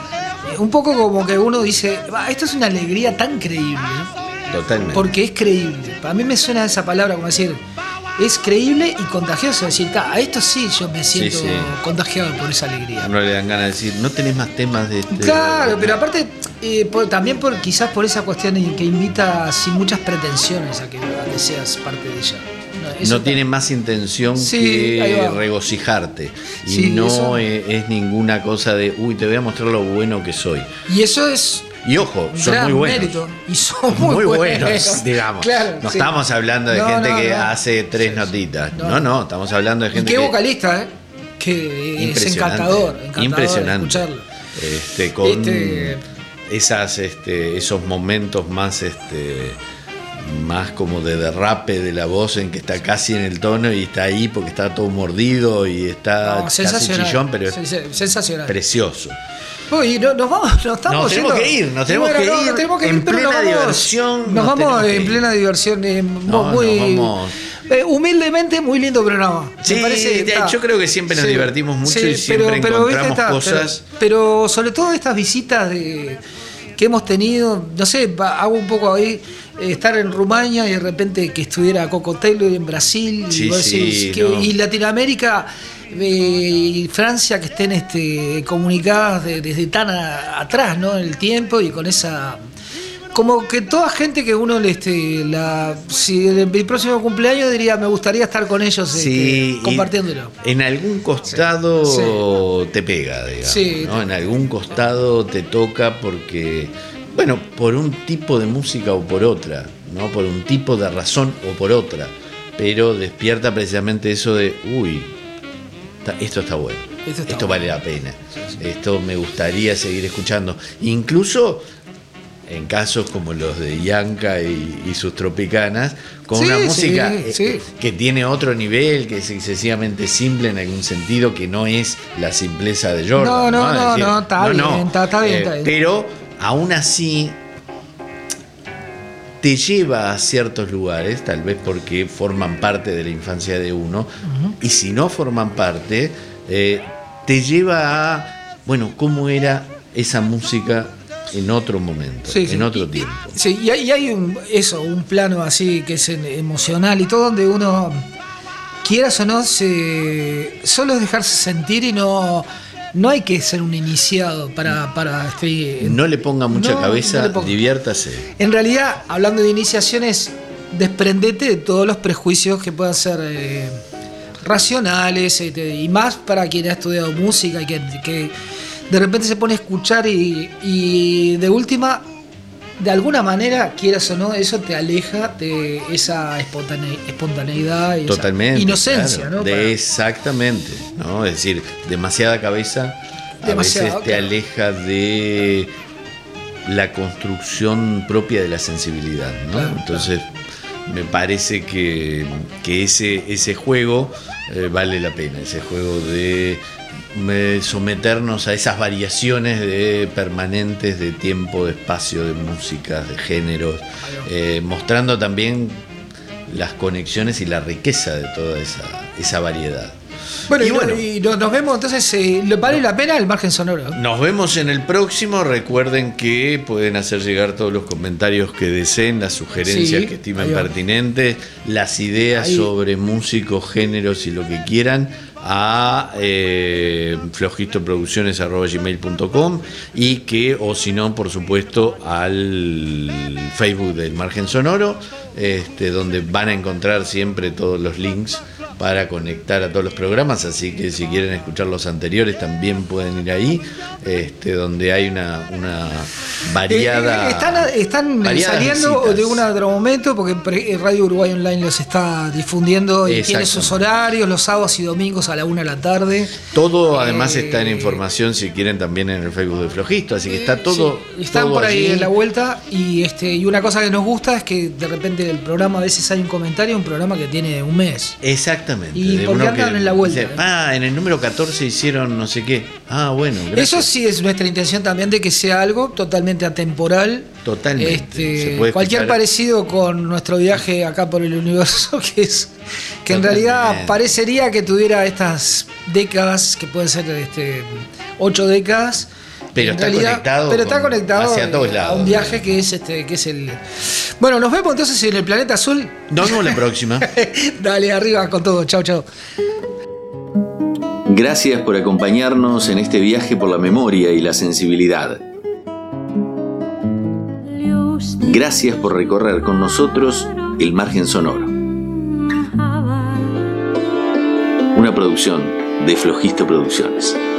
Un poco como que uno dice, esto es una alegría tan creíble. Totalmente. Porque es creíble. Para mí me suena esa palabra como decir, es creíble y contagioso. Es decir, a esto sí yo me siento sí, sí. contagiado por esa alegría. No le dan ganas de decir, no tenés más temas de este. Claro, pero aparte, eh, por, también por quizás por esa cuestión que invita sin muchas pretensiones a que, a que seas parte de ella. No, no tiene más intención sí, que regocijarte. Y sí, no es, es ninguna cosa de, uy, te voy a mostrar lo bueno que soy. Y eso es Y ojo, son gran muy buenos. mérito. Y son muy, Muy buenos, buenos, digamos. Claro, no sí. estamos hablando de No, gente no, que no. hace tres notitas. No. no, no, estamos hablando de Y gente qué que... vocalista, ¿eh? Que es Impresionante. encantador, encantador Impresionante. escucharlo. Este, con Este- esas, este, esos momentos más, este, más como de derrape de la voz en que está casi en el tono y está ahí porque está todo mordido y está No, casi sensacional. chillón, pero es Sí, sí, sensacional. precioso. Uy, no, nos vamos, nos estamos Nos tenemos yendo. que ir, nos tenemos Bueno, que no, ir nos tenemos que en ir, pero plena nos vamos- diversión, Nos, nos vamos tenemos que en ir. plena diversión, eh, No, muy nos vamos. eh, humildemente muy lindo programa. Me Sí, parece que de- está- yo creo que siempre nos Sí, divertimos mucho sí, y siempre pero- pero, encontramos ¿viste? Está, cosas. Pero, pero sobre todo estas visitas de que hemos tenido, no sé, va- hago un poco ahí, eh, estar en Rumania y de repente que estuviera Coco Taylor en Brasil, Sí, y, vos sí, decís que- no. y Latinoamérica eh, y Francia que estén este, comunicadas de- desde tan a- atrás, ¿no? En el tiempo y con esa... Como que toda gente que uno le este, la si en el próximo cumpleaños diría me gustaría estar con ellos este, Sí, y compartiéndolo. en algún costado Sí. te pega, digamos. Sí. ¿no? En algún costado te toca porque, bueno, por un tipo de música o por otra, ¿no? Por un tipo de razón o por otra. Pero despierta precisamente eso de, uy, ta- esto está bueno. Esto está esto bueno. vale la pena. Esto me gustaría seguir escuchando. Incluso en casos como los de Yanka y, y sus Tropicanas, con Sí, una sí, música eh, sí. que tiene otro nivel, que es excesivamente simple en algún sentido, que no es la simpleza de Jordan. No, no, Es no, decir, no, está bien, está- está bien, está bien. Pero aún así te lleva a ciertos lugares, tal vez porque forman parte de la infancia de uno, y si no forman parte, eh, te lleva a, bueno, cómo era esa música en otro momento, Sí, sí. en otro Y- tiempo. Sí, y hay, y hay un, eso, un plano así que es en- emocional y todo donde uno, quieras o no, se, solo es dejarse sentir y no, no hay que ser un iniciado para, para este, No le ponga mucha No, cabeza, no le ponga. diviértase. En realidad, hablando de iniciaciones, desprendete de todos los prejuicios que puedan ser eh, racionales este, y más para quien ha estudiado música y que, que de repente se pone a escuchar y, y de última, de alguna manera, quieras o no, eso te aleja de esa espontane- espontaneidad y esa Totalmente. inocencia, claro, ¿no? de Para- exactamente, ¿no? Es decir, demasiada cabeza a Demasiado, veces te claro. aleja de la construcción propia de la sensibilidad, ¿no? Claro, Entonces, me parece que, que ese, ese juego eh, vale la pena, ese juego de eh, someternos a esas variaciones de permanentes de tiempo, de espacio, de músicas, de géneros, eh, mostrando también las conexiones y la riqueza de toda esa, esa variedad. Bueno, Y y, no- bueno. y no- nos vemos entonces, eh, ¿le vale la pena el margen sonoro? Nos vemos en el próximo. Recuerden que pueden hacer llegar todos los comentarios que deseen, las sugerencias Sí, que estimen ahí va. pertinentes, las ideas Ahí. sobre músicos, géneros y lo que quieran a eh, flojistoproducciones arroba gmail punto com y que, o si no, por supuesto, al Facebook del Margen Sonoro, este, donde van a encontrar siempre todos los links para conectar a todos los programas, así que si quieren escuchar los anteriores también pueden ir ahí, este, donde hay una, una variada... Eh, están están variadas saliendo visitas. de un otro momento porque pre- Radio Uruguay Online los está difundiendo y tiene Exacto. sus horarios los sábados y domingos a la una de la tarde. Todo además Eh, está en información si quieren también en el Facebook de Flojisto, así que está todo... Sí, están todo por ahí allí. en la vuelta y este y una cosa que nos gusta es que de repente el programa a veces hay un comentario, un programa que tiene un mes. Exactamente. ¿Y de por qué uno andan que en la vuelta, dice, eh? ah, en el número catorce hicieron no sé qué. Ah, bueno, gracias. Eso sí es nuestra intención también de que sea algo totalmente atemporal. Totalmente. Este, Se puede cualquier escuchar- parecido con nuestro viaje acá por el universo, que es que en realidad Totalmente. parecería que tuviera estas décadas, que pueden ser este, ocho décadas. Pero En está conectado pero está con- conectado hacia todos eh, a lados. un viaje que es este, que es el. Bueno, nos vemos entonces en el planeta azul. Nos vemos la próxima. Dale, arriba con todo. Chau, chau. Gracias por acompañarnos en este viaje por la memoria y la sensibilidad. Gracias por recorrer con nosotros el margen sonoro. Una producción de Flojisto Producciones.